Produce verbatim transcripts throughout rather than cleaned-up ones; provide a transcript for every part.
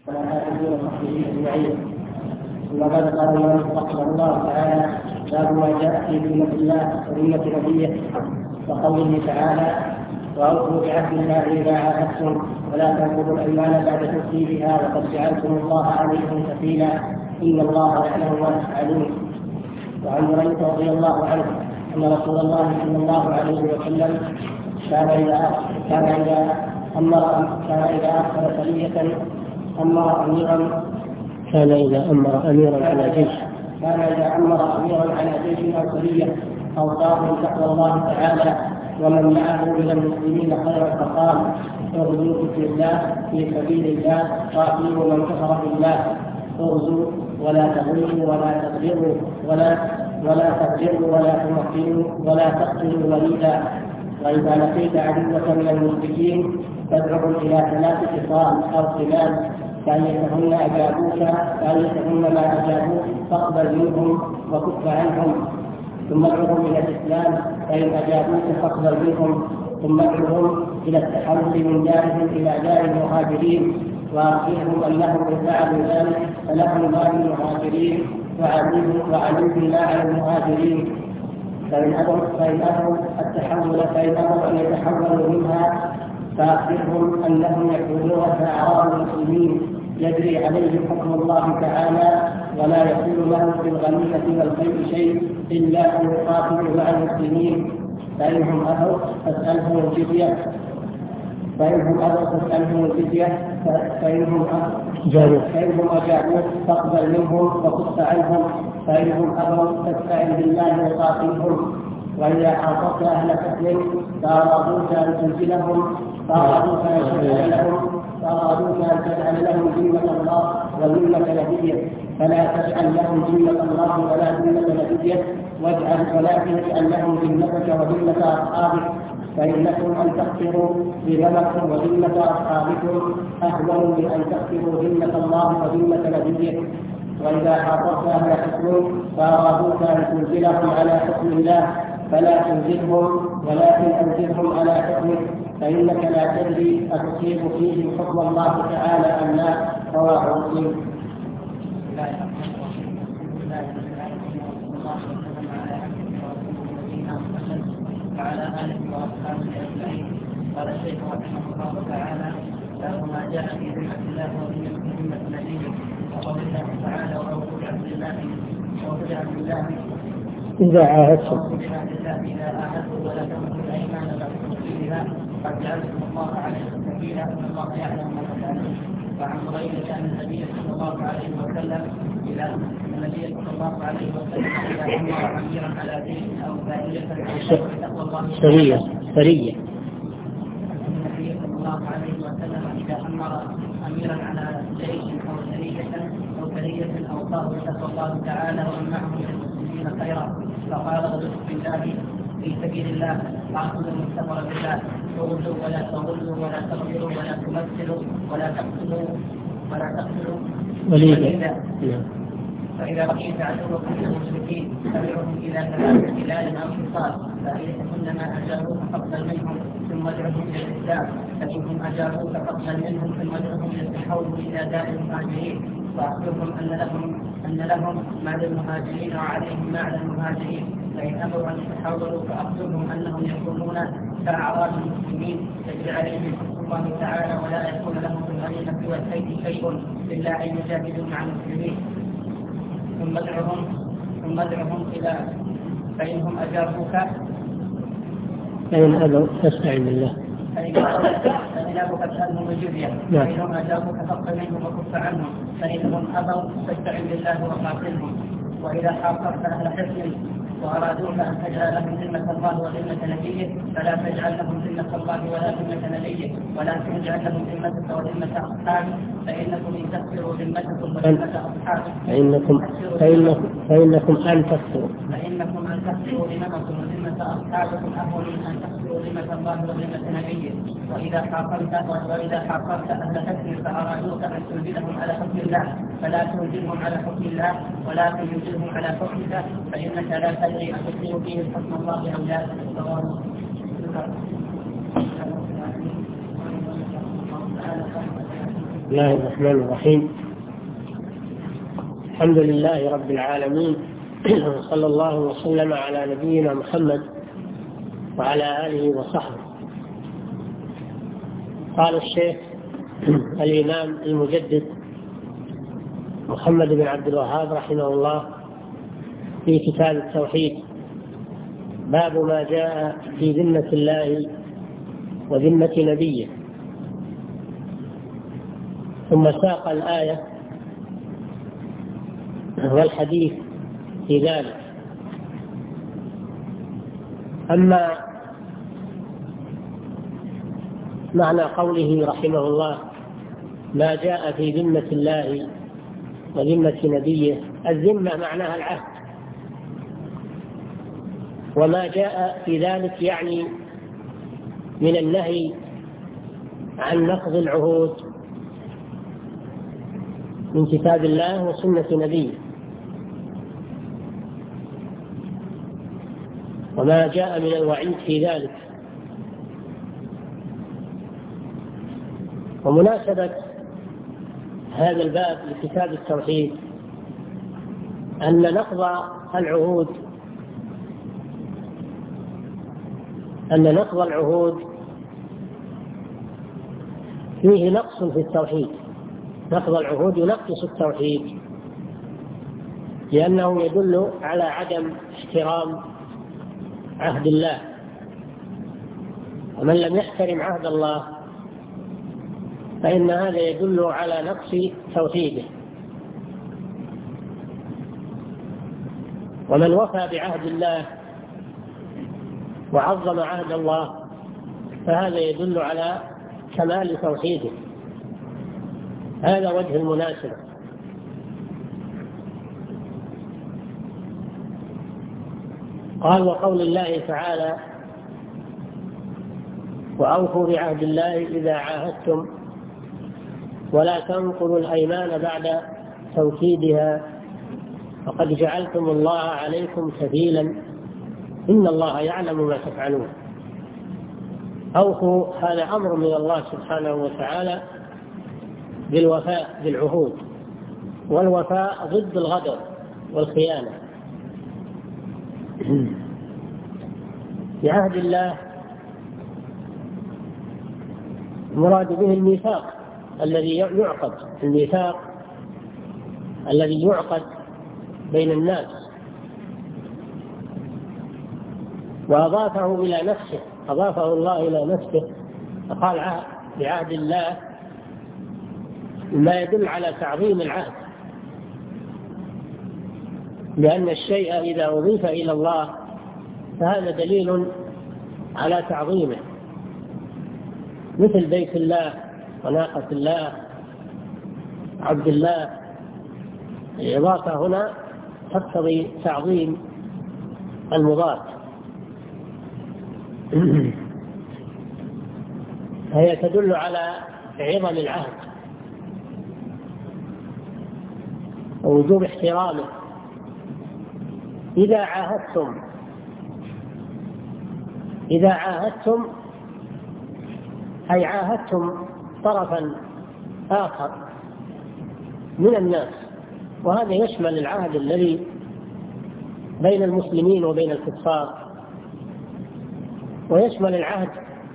وعلى آله وصحبه أجمعين. ثم بعد قال الإمام رحمه الله تعالى: باب ما جاء في ذمة الله وذمة نبيه، وقوله تعالى: وأوفوا بعهد الله إذا عاهدتم ولا تنقضوا الأيمان بعد توكيدها وقد جعلتم الله عليكم كفيلا إن الله يعلم ما تفعلون. وعن هريرة رضي الله عنه أن رسول الله صلى الله عليه وسلم كان إذا كان إذا أمر كان إذا أخر سرية أمر أميرا كان إذا أمر أميرا على جيش كان إذا أمر أميرا على جيش أو سرية أوصاهم تقوى الله تعالى ومن معه من المسلمين خيرا فقال: ارجوا في الله في سبيل الله قاتلوا من كفر بالله ارجوا ولا تغلوا ولا تغدروا ولا ولا تغدروا ولا تمثلوا ولا تقتلوا وليدا. وإذا لقيت عدوة من المشركين فادعهم إلى ثلاث خصال أو خلال فأيتهن أجابوك فأيتهن ما أجابوك فاقبل منهم وكف عنهم ثم ادعهم إلى الإسلام فإن أجابوك فاقبل منهم ثم ادعهم إلى التحول من دارهم إلى دار المهاجرين وأخبرهم أنهم إن فعلوا ذلك فلهم مال المهاجرين وعليهم لا على المهاجرين فإن أبوا فإن أبوا التحول فإن أبوا أن يتحولوا منها فأخبرهم أنهم يكونون كأعراب المسلمين يجري عليهم حكم الله تعالى ولا يكون لهم في الغنيمة والخير شيء إلا أن يقاتلوا مع المسلمين فإنهم أبوا فاسألهم الجزية فإنهم أبوا فاسألهم الجزية فإنهم فإنهم أجابوا فاقبل منهم وكف عنهم فإنهم أبوا فاستعن بالله وقاتلهم. وإذا حاصرت أهل كفر فأرادوك أن تنزلهم فأرادوك أن تجعل لهم فأرادوك أن تجعل لهم ذمة الله وذمة نبيه فلا تجعل لهم ذمة الله ولا ذمة نبيه واجعل ولكن اجعل لهم ذمتك وذمة أصحابك فإنكم أن تغفروا ذمتكم وذمة أصحابكم أهون من أن تغفروا ذمة الله وذمة نبيه. وإذا حاصرت أهل كفر فأرادوك أن تنزلهم على حكم الله فلا تنزلهم ولكن أنزلهم على حكمك فإنك لا تدري أتصيب فيهم حكم الله تعالى أم لا. رواه مسلم. وعلى آله وأصحابه أجمعين. قال الشيخ رحمه الله تعالى: باب ما جاء في ذمة الله وذمة نبيه وقول الله تعالى: وأوفوا بعهد الله وأوفوا بعهد الله إذا عاهدتم إذا عاهدتم ولا تنقضوا الأيمان بعد توكيدها قد جعلتم الله عليكم كفيلا إن الله يعلم ما تفعلون. وعن هريرة أن النبي صلى الله عليه وسلم إذا النبي صلى الله عليه وسلم إذا أمر أميرا على جيش أو سرية تقوى الله سرية سرية النبي صلى الله عليه وسلم إذا أمر أميرا على جيش أو سرية أو سرية أوصاه تقوى الله تعالى ومن معه من المسلمين خيرا فقال: ارجوا في الله في سبيل الله قاتلوا من كفر بالله اغزوا ولا تغلوا ولا تغدروا ولا تمثلوا ولا تقتلوا ولا تقتلوا وليدا. فإذا لقيت عدوكم من المشركين فادعوهم إلى ثلاث خلال أو خصال فإنهن ما أجابوك فاقبل منهم ثم ادعوهم إلى الإسلام فإنهم أجابوك فاقبل منهم ثم ادعوهم إلى التحول إلى دار المهاجرين وأخبرهم أن لهم أن لهم ما للمهاجرين وعليهم ما على المهاجرين فإن أمروا أن يتحولوا فأخبرهم أنهم يكونون كأعراب المسلمين يجري عليهم حكم الله تعالى ولا يكون لهم في الغنيمة والخير شيء إلا أن يجاهدوا مع المسلمين ثم ادعهم ثم ادعهم إلى فإنهم أجابوك فإن أبوا فاستعن بالله فإن أجابوك فاسألهم الجزية فإنهم أجابوك فاقبل منهم وكف عنهم فإنهم أبوا فاستعن بالله وقاتلهم. وإذا حاصرت أهل حصن وأرادوك أن تجعل لهم ذمة الله وذمة نبيه فلا تجعل لهم ذمة الله ولا ذمة نبيه ولكن اجعل لهم ذمتك وذمة أصحابك فإنكم إن تكفروا ذمتكم وذمة أصحابك فإنكم فإنكم فإنكم أن تكفروا فإنكم أن تكفروا ذمتكم وذمة أصحابكم أهون من أن تكفروا ذمة الله وذمة نبيه. وإذا حاصرت وإذا حاصرت أهل حكم فأرادوك أن تنزلهم على حكم الله فلا تنزلهم على حكم الله ولكن ينزلهم على حكمك فإنك لا تدري أتصيب فيه حكم الله أو لا. بسم الله الرحمن الرحيم. الحمد لله رب العالمين، صلى الله وسلم على نبينا محمد وعلى آله وصحبه. قال الشيخ الإمام المجدد محمد بن عبد الوهاب رحمه الله في كتاب التوحيد: باب ما جاء في ذمة الله وذمة نبيه. ثم ساق الآية والحديث في ذلك. أما معنى قوله رحمه الله ما جاء في ذمة الله وذمة نبيه، الذمة معناها العهد، وما جاء في ذلك يعني من النهي عن نقض العهود من كتاب الله وسنة نبيه. وما جاء من الوعيد في ذلك. ومناسبة هذا الباب لكتاب التوحيد أن نقض العهود أن نقض العهود فيه نقص في التوحيد. نقض العهود ينقص التوحيد، لأنه يدل على عدم احترام عهد الله، ومن لم يحترم عهد الله فإن هذا يدل على نقص توحيده. ومن وفى بعهد الله وعظم عهد الله فهذا يدل على كمال توحيده. هذا وجه المناسبة. قال: وقول الله تعالى: وأوفوا بعهد الله إذا عاهدتم ولا تنقضوا الأيمان بعد توكيدها فقد جعلتم الله عليكم كفيلا إن الله يعلم ما تفعلون. أوفوا هذا أمر من الله سبحانه وتعالى بالوفاء بالعهود، والوفاء ضد الغدر والخيانة. بعهد الله المراد به الميثاق الذي يعقد، الميثاق الذي يعقد بين الناس، وأضافه إلى نفسه، أضافه الله إلى نفسه فقال بعهد الله، ما يدل على تعظيم العهد، لأن الشيء إذا أضيف إلى الله فهذا دليل على تعظيمه، مثل بيت الله وناقة الله عبد الله. الإضافة هنا تقتضي تعظيم المضاف، هي تدل على عظم العهد ووجوب احترامه. إذا عاهدتم إذا عاهدتم أي عاهدتم طرفا آخر من الناس، وهذا يشمل العهد الذي بين المسلمين وبين الكفار، ويشمل العهد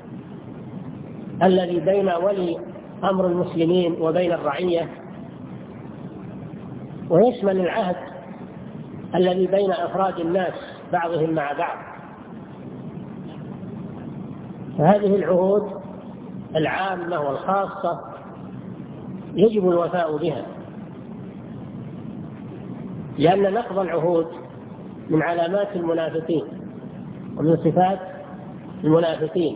الذي بين ولي أمر المسلمين وبين الرعية، ويشمل العهد الذي بين أفراد الناس بعضهم مع بعض. فهذه العهود العامة والخاصة يجب الوفاء بها، لأن نقض العهود من علامات المنافقين ومن صفات المنافقين.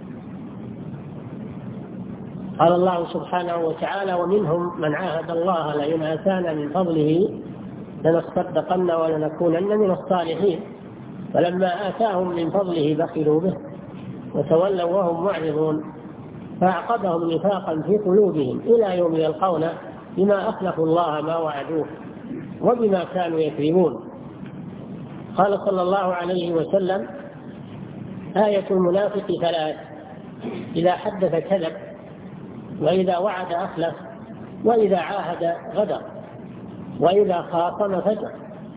قال الله سبحانه وتعالى: ومنهم من عاهد الله لئن آتانا من فضله لنصدقن ولنكونن من الصالحين فلما آتاهم من فضله بخلوا به وتولوا وهم معرضون فأعقبهم نفاقا في قلوبهم إلى يوم يلقونه بما أخلفوا الله ما وعدوه وبما كانوا يكذبون. قال صلى الله عليه وسلم: آية المنافق ثلاث: إذا حدث كذب، وإذا وعد أخلف، وإذا عاهد غدر، وإذا خاصم فجر.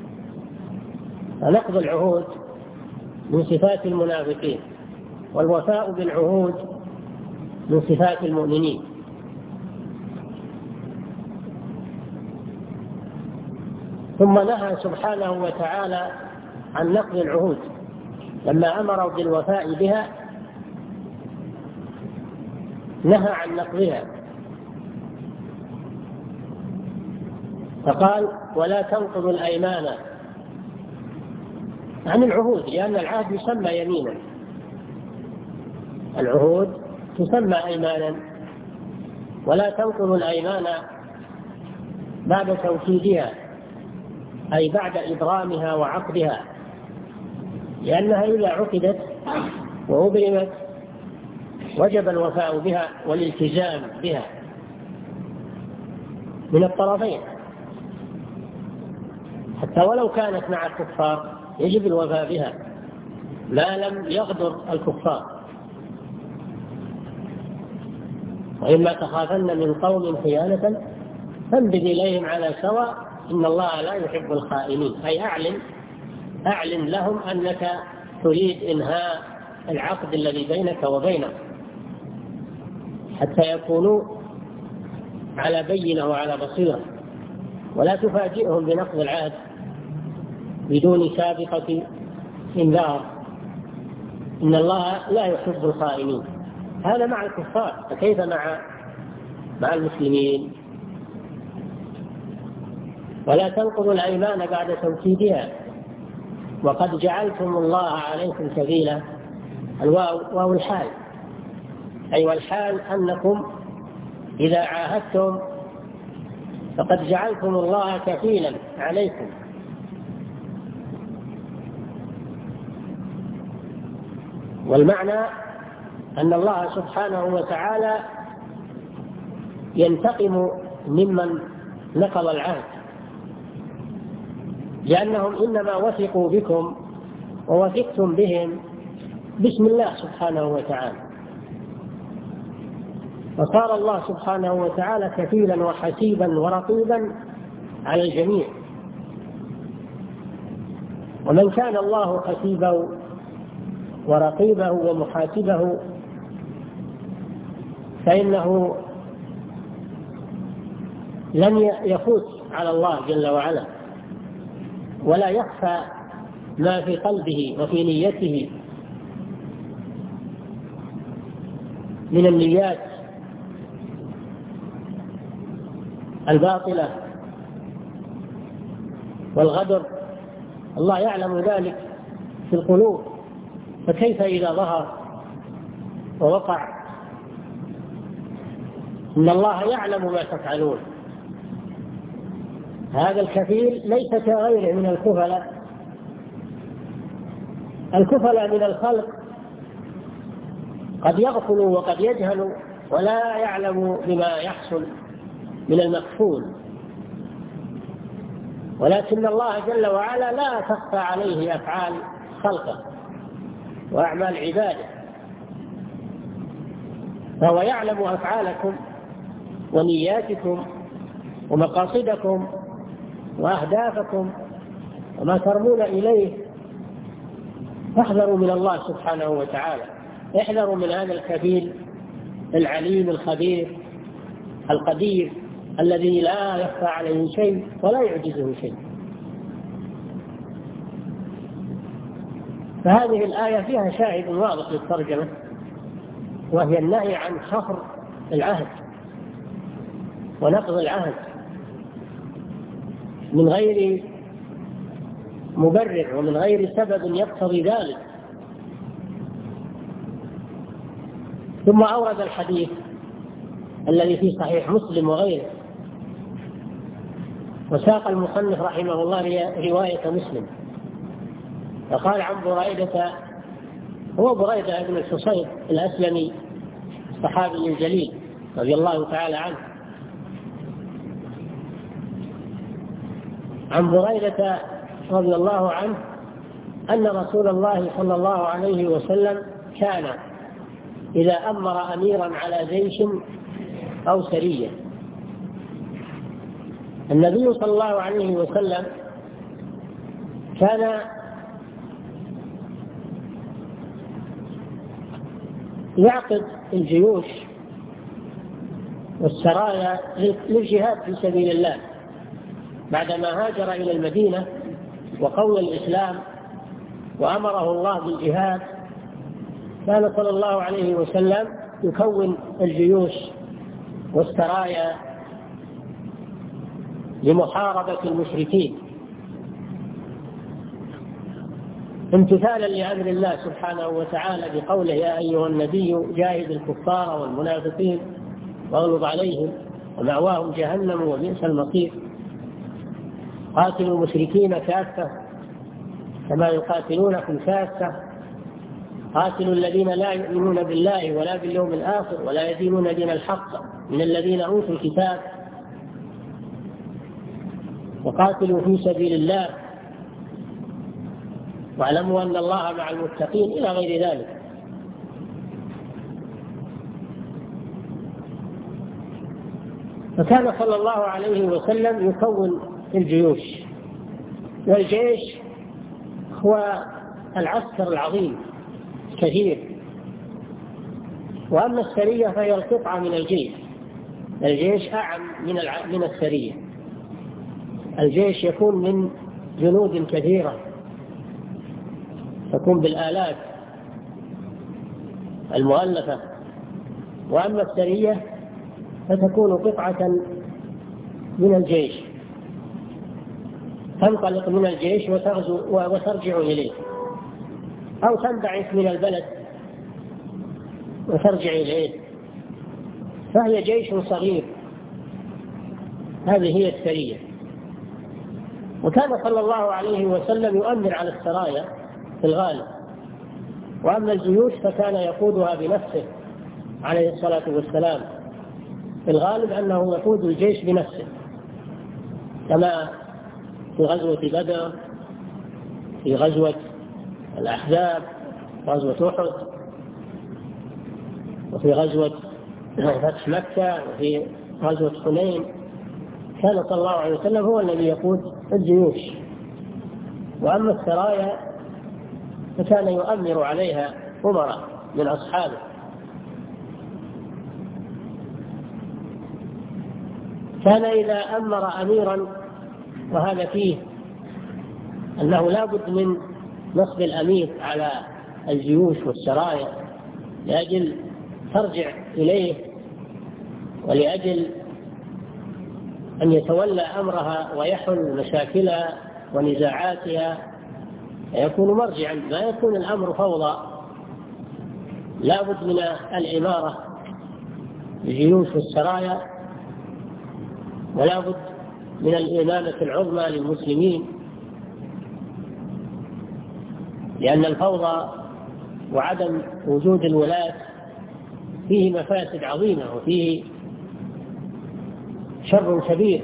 فنقض العهود من صفات المنافقين، والوفاء بالعهود من صفات المؤمنين. ثم نهى سبحانه وتعالى عن نقض العهود لما أمروا بالوفاء بها، نهى عن نقضها فقال: ولا تنقضوا الأيمان عن العهود، لأن العهد يسمى يمينا، العهود تسمى أيمانا. ولا تنقضوا الأيمان بعد توكيدها، أي بعد إبرامها وعقدها، لأنها إذا عقدت وأبرمت وجب الوفاء بها والالتزام بها من الطرفين، حتى ولو كانت مع الكفار يجب الوفاء بها ما لم يغدر الكفار. وإما تخافن من قوم خيانة فانبذ إليهم على سواء إن الله لا يحب الخائنين، أي أعلن أعلن لهم أنك تريد إنهاء العقد الذي بينك وبينهم حتى يكونوا على بينة وعلى بصيرة، ولا تفاجئهم بنقض العهد بدون سابقة إنذار. إن الله لا يحب الخائنين، هذا مع الكفار، فكيف مع مع المسلمين؟ ولا تنقضوا الأيمان بعد توكيدها وقد جعلتم الله عليكم سبيلا. الواو واو الحال، أي والحال أنكم إذا عاهدتم فقد جعلتم الله كفيلا عليكم. والمعنى أن الله سبحانه وتعالى ينتقم ممن نقض العهد، لأنهم إنما وثقوا بكم ووثقتم بهم باسم الله سبحانه وتعالى، فصار الله سبحانه وتعالى كفيلا وحسيبا ورقيبا على الجميع. ومن كان الله حسيبه ورقيبه ومحاسبه فإنه لن يفوت على الله جل وعلا، ولا يخفى ما في قلبه وفي نيته من النيات الباطلة والغدر، الله يعلم ذلك في القلوب، فكيف إذا ظهر ووقع؟ إن الله يعلم ما تفعلون. هذا الكفيل ليس كغيره من الكفلاء. الكفلاء من الخلق قد يغفلوا وقد يجهلوا ولا يعلموا بما يحصل من المكفول، ولكن الله جل وعلا لا تخفى عليه أفعال خلقه وأعمال عباده، فهو يعلم أفعالكم ونياتكم ومقاصدكم وأهدافكم وما ترمون إليه. فاحذروا من الله سبحانه وتعالى، احذروا من هذا الكفيل العليم الخبير القدير الذي لا يخفى عليه شيء ولا يعجزه شيء. فهذه الآية فيها شاهد واضح للترجمة، وهي النهي عن خفر العهد ونقض العهد من غير مبرر ومن غير سبب يقتضي ذلك. ثم أورد الحديث الذي في صحيح مسلم وغيره، وساق المصنف رحمه الله رواية مسلم، فقال عن بريدة، هو بريدة بن الحصيب الأسلمي الصحابي الجليل رضي الله تعالى عنه، عن بريدة رضي الله عنه أن رسول الله صلى الله عليه وسلم كان إذا أمر أميرا على جيش أو سرية النبي صلى الله عليه وسلم كان يعقد الجيوش والسرايا للجهاد في سبيل الله بعدما هاجر إلى المدينة وقوى الإسلام وأمره الله بالجهاد. كان صلى الله عليه وسلم يكون الجيوش والسرايا لمحاربة المشركين امتثالا لأمر الله سبحانه وتعالى بقوله: يا أيها النبي جاهد الكفار والمنافقين واغلظ عليهم ومأواهم جهنم وبئس المصير. قاتلوا المشركين كافة كما يقاتلونكم كافة. قاتلوا الذين لا يؤمنون بالله ولا باليوم الآخر ولا يدينون دين الحق من الذين أوتوا الكتاب وقاتلوا في سبيل الله واعلموا أن الله مع المتقين إلى غير ذلك. فكان صلى الله عليه وسلم يكون الجيوش، والجيش هو العسكر العظيم كثير، وأما السرية فهي القطعة من الجيش. الجيش أعم من من السرية. الجيش يكون من جنود كثيرة تكون بالآلاف المؤلفة، وأما السرية فتكون قطعة من الجيش تنطلق من الجيش وتغزو وترجع إليه، أو تنبعث من البلد وترجع إليه، فهي جيش صغير. هذه هي السرية. وكان صلى الله عليه وسلم يؤمر على السرايا في الغالب، وأما الجيوش فكان يقودها بنفسه عليه الصلاة والسلام. في الغالب أنه يقود الجيش بنفسه، كما في غزوة بدر، في غزوة الأحزاب، غزوة أحد، وفي غزوة فتح مكة، وفي غزوة حنين. كان صلى الله عليه وسلم هو الذي يقود الجيوش. وأما السرايا فكان يؤمر عليها أمراء من أصحابه. كان إذا أمر أميرا، وهذا فيه أنه لا بد من نصب الأمير على الجيوش والسرايا لأجل ترجع إليه، ولأجل أن يتولى أمرها ويحل مشاكلها ونزاعاتها، يكون مرجعا، ما يكون الأمر فوضى. لا بد من الإمارة للجيوش والسرايا، ولا بد من الإمامة العظمى للمسلمين، لأن الفوضى وعدم وجود الولاة فيه مفاسد عظيمة وفيه شر كبير.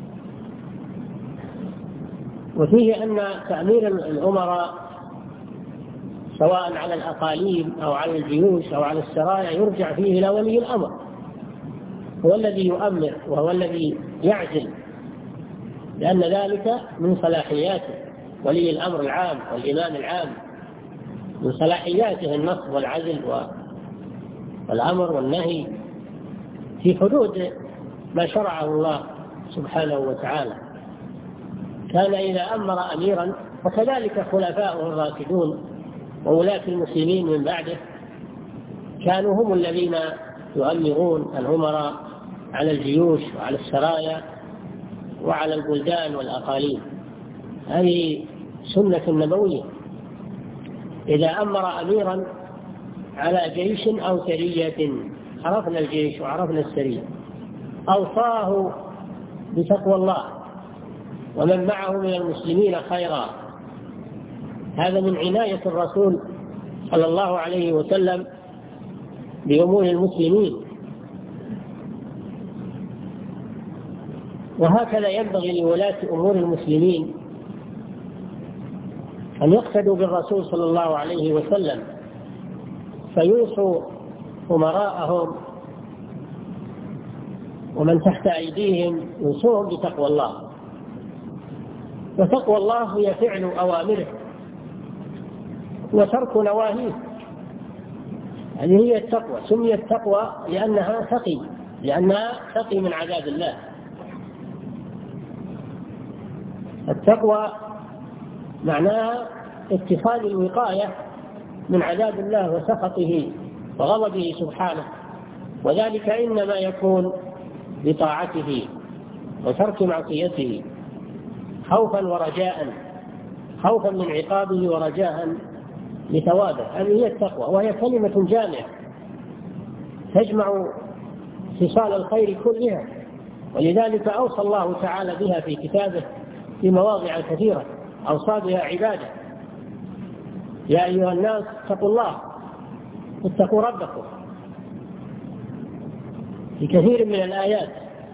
وفيه أن تأمير الأمراء سواء على الأقاليم أو على الجيوش أو على السرايا يرجع فيه إلى ولي الأمر، هو الذي يؤمر وهو الذي يعزل، لأن ذلك من صلاحياته. ولي الأمر العام والإمام العام من صلاحياته النصب والعزل والأمر والنهي في حدود ما شرعه الله سبحانه وتعالى. كان إذا أمر أميرا، وكذلك خلفاؤه الراشدون وولاة المسلمين من بعده كانوا هم الذين يؤمرون الأمراء على الجيوش وعلى السرايا وعلى البلدان والأقاليم. هذه سنة نبوية. إذا أمر أميرا على جيش أو سرية، عرفنا الجيش وعرفنا السرية، أوصاه بتقوى الله ومن معه من المسلمين خيرا. هذا من عناية الرسول صلى الله عليه وسلم بأمور المسلمين. وهكذا ينبغي لولاة أمور المسلمين أن يقتدوا بالرسول صلى الله عليه وسلم، فيوصوا أمراءهم ومن تحت أيديهم يوصوهم بتقوى الله. وتقوى الله هي فعل أوامره وترك نواهيه، هذه هي التقوى. سميت تقوى لأنها تقي لأنها تقي من عذاب الله. التقوى معناها اتخاذ الوقاية من عذاب الله وسخطه وغضبه سبحانه، وذلك إنما يكون بطاعته وترك معصيته، خوفا ورجاء، خوفا من عقابه ورجاء لثوابه. هذه هي التقوى، وهي كلمة جامعة تجمع خصال الخير كلها، ولذلك أوصى الله تعالى بها في كتابه في مواضع كثيرة، أوصى بها عباده: يا أيها الناس اتقوا الله اتقوا ربكم، في كثير من الآيات.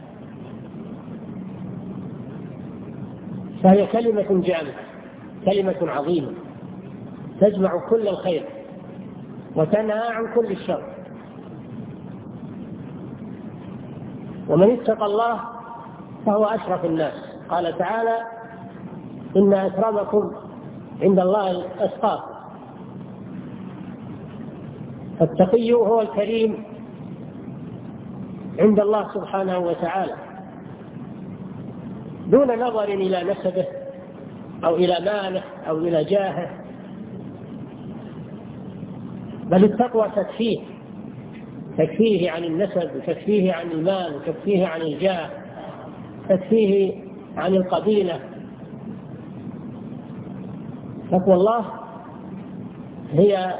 فهي كلمة جامعة، كلمة عظيمة تجمع كل الخير وتنهى عن كل الشر. ومن اتقى الله فهو أشرف الناس. قال تعالى: إن أكرمكم عند الله أتقاكم. فالتقي هو الكريم عند الله سبحانه وتعالى، دون نظر إلى نسبه أو إلى ماله أو إلى جاهه، بل التقوى تكفيه تكفيه عن النسب، وتكفيه عن المال، وتكفيه عن الجاه، تكفيه عن القبيلة. تقوى الله هي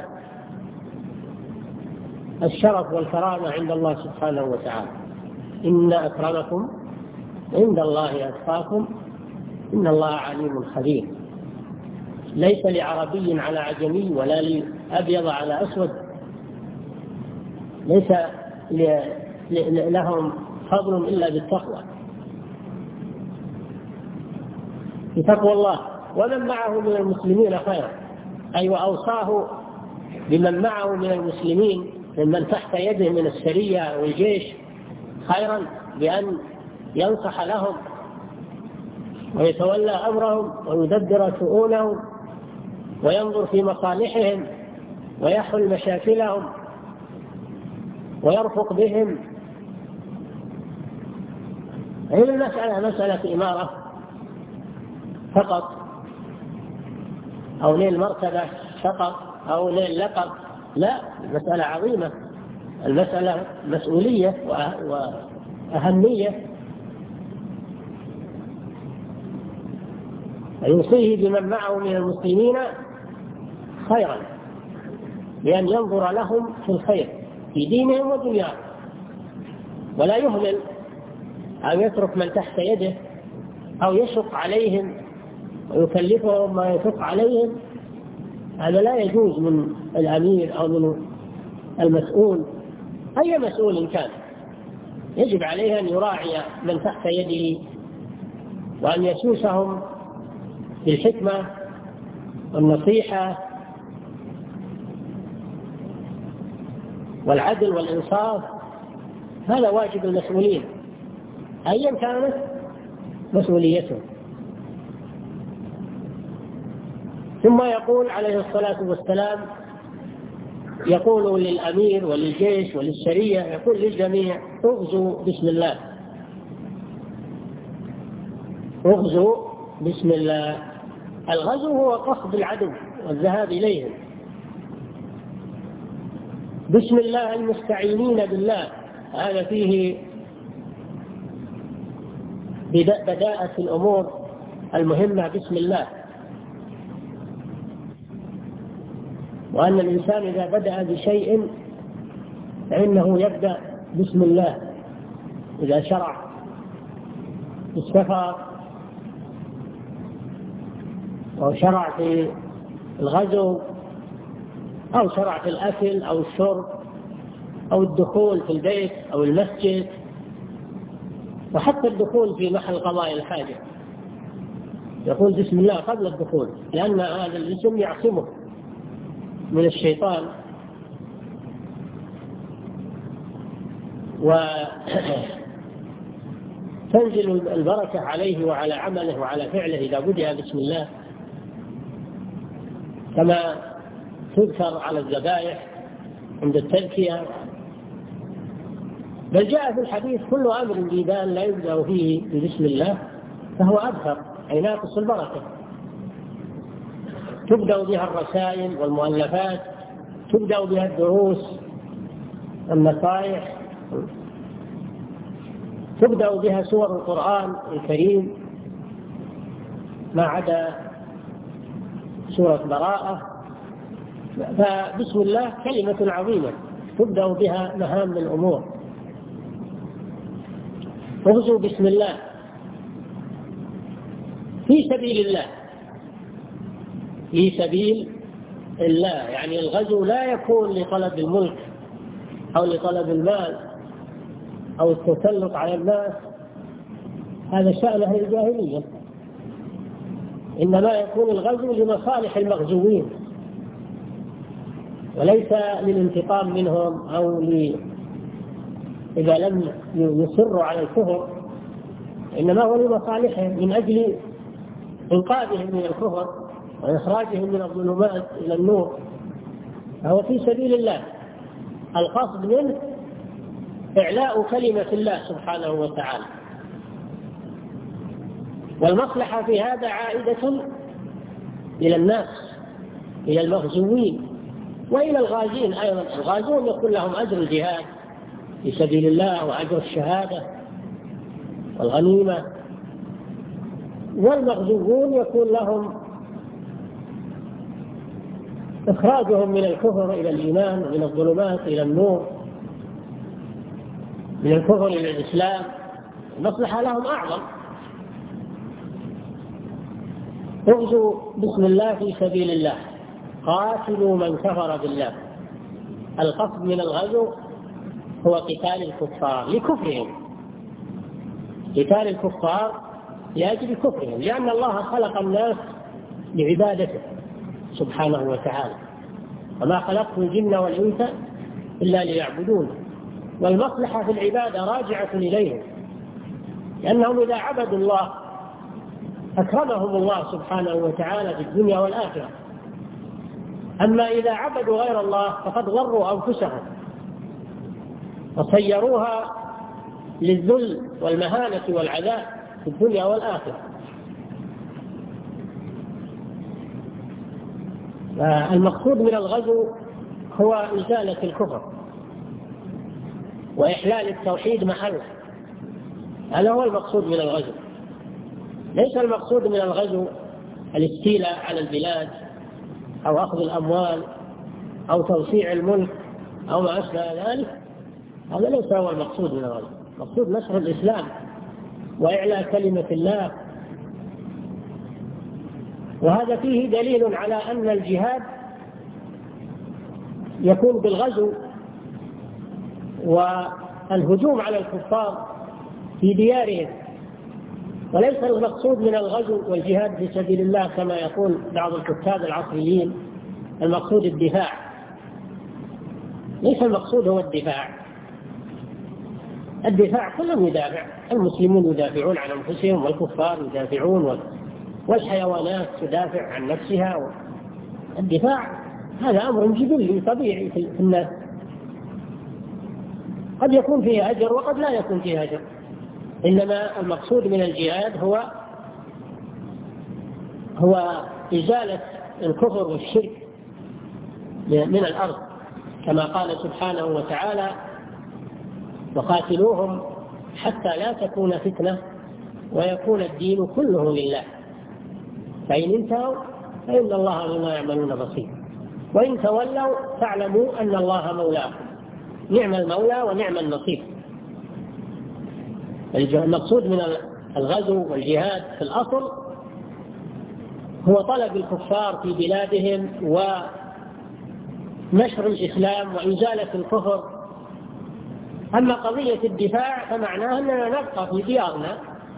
الشرف والكرامة عند الله سبحانه وتعالى. إن أكرمكم عند الله أتقاكم إن الله عليم خبير. ليس لعربي على عجمي ولا لأبيض على أسود، ليس لهم فضل إلا بالتقوى، بتقوى الله. ومن معه من المسلمين خيرا، أي وأوصاه بمن معه من المسلمين ممن تحت يده من السرية والجيش خيرا، بأن ينصح لهم ويتولى أمرهم ويدبر شؤونهم وينظر في مصالحهم ويحل مشاكلهم ويرفق بهم. هذه المسألة مسألة إمارة فقط، أو نيل مرتبة فقط، أو نيل لقب، لا، المسألة عظيمة، المسألة مسؤولية وأهمية. يوصيه بمن معه من المسلمين خيرا، بأن ينظر لهم في الخير في دينهم ودنياهم، ولا يهمل أو يترك من تحت يده أو يشق عليهم ويكلفهم ما يشق عليهم. هذا لا يجوز من الأمير أو من المسؤول، أي مسؤول كان. يجب عليه أن يراعي من تحت يده وأن يسوسهم بالحكمة والنصيحة والعدل والإنصاف. هذا واجب المسؤولين أيا كانت مسؤوليتهم. ثم يقول عليه الصلاة والسلام، يقول للأمير وللجيش وللسرية، يقول للجميع: اغزوا بسم الله، اغزوا بسم الله. الغزو هو قصد العدو والذهاب إليهم. بسم الله المستعينين بالله، هذا فيه بداءة الأمور المهمة بسم الله. وأن الإنسان إذا بدأ بشيء فإنه يبدأ بسم الله. إذا شرع في السفر أو شرع في الغزو أو شرع في الأكل أو الشرب أو الدخول في البيت أو المسجد، وحتى الدخول في محل قضاء الحاجة، يقول بسم الله قبل الدخول، لأن هذا الاسم يعصمه من الشيطان. تنزل البركة عليه وعلى عمله وعلى فعله إذا بدأ بسم الله، كما تذكر على الذبائح عند التذكية. بل جاء في الحديث: كل أمر جدال لا يبدأ فيه بسم الله فهو أبتر، أي ناقص البركة. تبدأ بها الرسائل والمؤلفات، تبدأ بها الدروس النصائح، تبدأ بها سور القرآن الكريم ما عدا سورة براءة. فبسم الله كلمة عظيمة تبدأ بها مهام الأمور. اغزوا بسم الله في سبيل الله، في سبيل الله، يعني الغزو لا يكون لطلب الملك أو لطلب المال أو التسلط على الناس، هذا شأن أهل الجاهلية. إنما يكون الغزو لمصالح المغزوين وليس للانتقام منهم أو ل... إذا لم يصروا على الكفر، إنما هو لمصالحهم من أجل إنقاذهم من الكفر وإخراجهم من الظلمات إلى النور. فهو في سبيل الله، القصد منه إعلاء كلمة الله سبحانه وتعالى. والمصلحة في هذا عائدة إلى الناس، إلى المغزوين وإلى الغازين أيضا. الغازون يكون لهم أجر الجهاد في سبيل الله وأجر الشهادة والغنيمة، والمغزوون يكون لهم إخراجهم من الكفر إلى الإيمان ومن الظلمات إلى النور، من الكفر إلى الإسلام. المصلحة لهم أعظم. اغزوا بسم الله في سبيل الله، قاتلوا من كفر بالله. القصد من الغزو هو قتال الكفار لكفرهم، قتال الكفار لأجل كفرهم، لأن الله خلق الناس لعبادته سبحانه وتعالى: وما خلقت الجن والإنس إلا ليعبدون. والمصلحة في العبادة راجعة إليهم، لأنهم إذا عبدوا الله أكرمهم الله سبحانه وتعالى في الدنيا والآخرة. أما إذا عبدوا غير الله فقد غروا أنفسهم وصيروها للذل والمهانة والعذاب في الدنيا والآخرة. المقصود من الغزو هو إزالة الكفر وإحلال التوحيد محله، هذا هو المقصود من الغزو. ليس المقصود من الغزو الاستيلاء على البلاد أو أخذ الأموال أو توسيع الملك أو ما أشبه ذلك، هذا ليس هو المقصود من الغزو. المقصود نشر الإسلام وإعلاء كلمة الله. وهذا فيه دليل على أن الجهاد يكون بالغزو والهجوم على الكفار في ديارهم، وليس المقصود من الغزو والجهاد في سبيل الله كما يقول بعض الكتاب العصريين المقصود الدفاع. ليس المقصود هو الدفاع. الدفاع كلهم يدافع، المسلمون يدافعون عن أنفسهم والكفار يدافعون والحيوانات تدافع عن نفسها. الدفاع هذا أمر جبلي طبيعي في الناس، قد يكون فيه أجر وقد لا يكون فيه أجر. إنما المقصود من الجهاد هو هو إزالة الكفر والشرك من الأرض، كما قال سبحانه وتعالى: وقاتلوهم حتى لا تكون فتنة ويكون الدين كله لله فإن انتهوا فإن الله بما يعملون بصير وإن تولوا فاعلموا أن الله مولاكم نعم المولى ونعم النصير. المقصود من الغزو والجهاد في الأصل هو طلب الكفار في بلادهم ونشر الإسلام وإزالة الكفر. أما قضية الدفاع فمعناها أننا نبقى في ديارنا،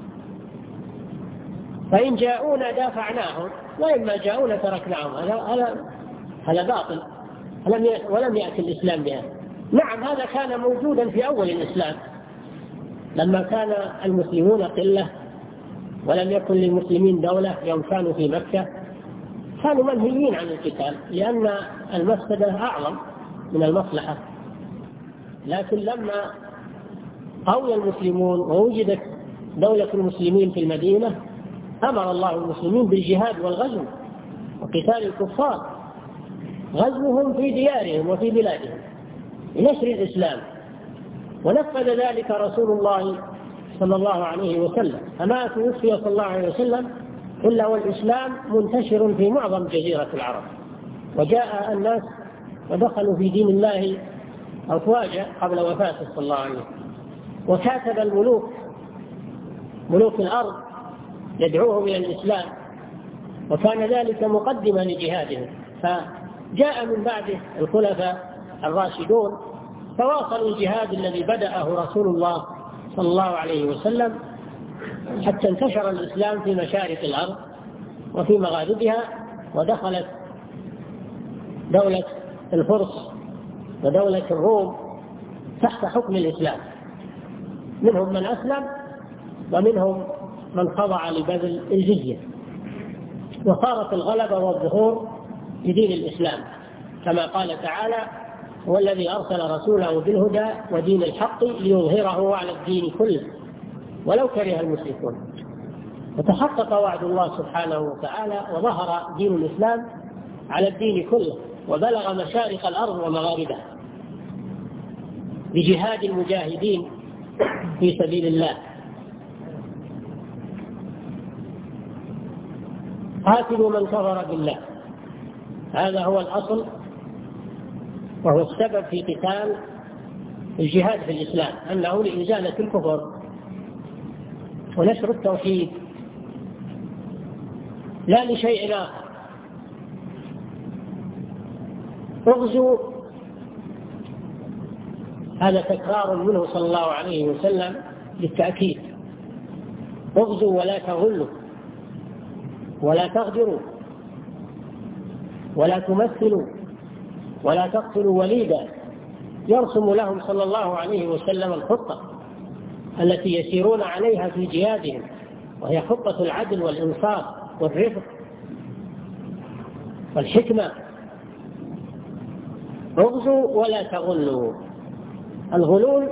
فإن جاءونا دافعناهم وإما جاءونا تركناهم. هذا هذا باطل ولم يأتي الإسلام بها. نعم هذا كان موجودا في أول الإسلام، لما كان المسلمون قلة ولم يكن للمسلمين دولة يوم كانوا في مكة كانوا منهيين عن القتال لأن المفسدة أعظم من المصلحة. لكن لما قوي المسلمون ووجدت دولة المسلمين في المدينة أمر الله المسلمين بالجهاد والغزو وقتال الكفار، غزوهم في ديارهم وفي بلادهم لنشر الإسلام، ونفذ ذلك رسول الله صلى الله عليه وسلم، فما توفي صلى الله عليه وسلم إلا والإسلام منتشر في معظم جزيرة العرب، وجاء الناس ودخلوا في دين الله أفواجا قبل وفاته صلى الله عليه وسلم. وكاتب الملوك ملوك الأرض يدعوهم إلى الإسلام، وكان ذلك مقدما لجهادهم. فجاء من بعده الخلفاء الراشدون فواصلوا الجهاد الذي بدأه رسول الله صلى الله عليه وسلم حتى انتشر الإسلام في مشارق الأرض وفي مغاربها، ودخلت دولة الفرس ودولة الروم تحت حكم الإسلام، منهم من أسلم ومنهم من خضع لبذل الجزية، وصارت الغلبة والظهور بدين الإسلام كما قال تعالى: هو الذي أرسل رسوله بالهدى ودين الحق ليظهره على الدين كله ولو كره المشركون. وتحقق وعد الله سبحانه وتعالى وظهر دين الإسلام على الدين كله وبلغ مشارق الأرض ومغاربها بجهاد المجاهدين في سبيل الله. قاتلوا من كفر بالله، هذا هو الأصل وهو السبب في قتال الجهاد في الإسلام، أنه لإزالة الكفر ونشر التوحيد لا لشيء آخر. اغزوا، هذا تكرار منه صلى الله عليه وسلم للتأكيد، اغزوا ولا تغلوا ولا تغدروا ولا تمثلوا ولا تقتلوا وليدا، يرسم لهم صلى الله عليه وسلم الخطة التي يسيرون عليها في جهادهم، وهي خطة العدل والإنصاف والرفق والحكمة. اغزوا ولا تغلوا. الغلول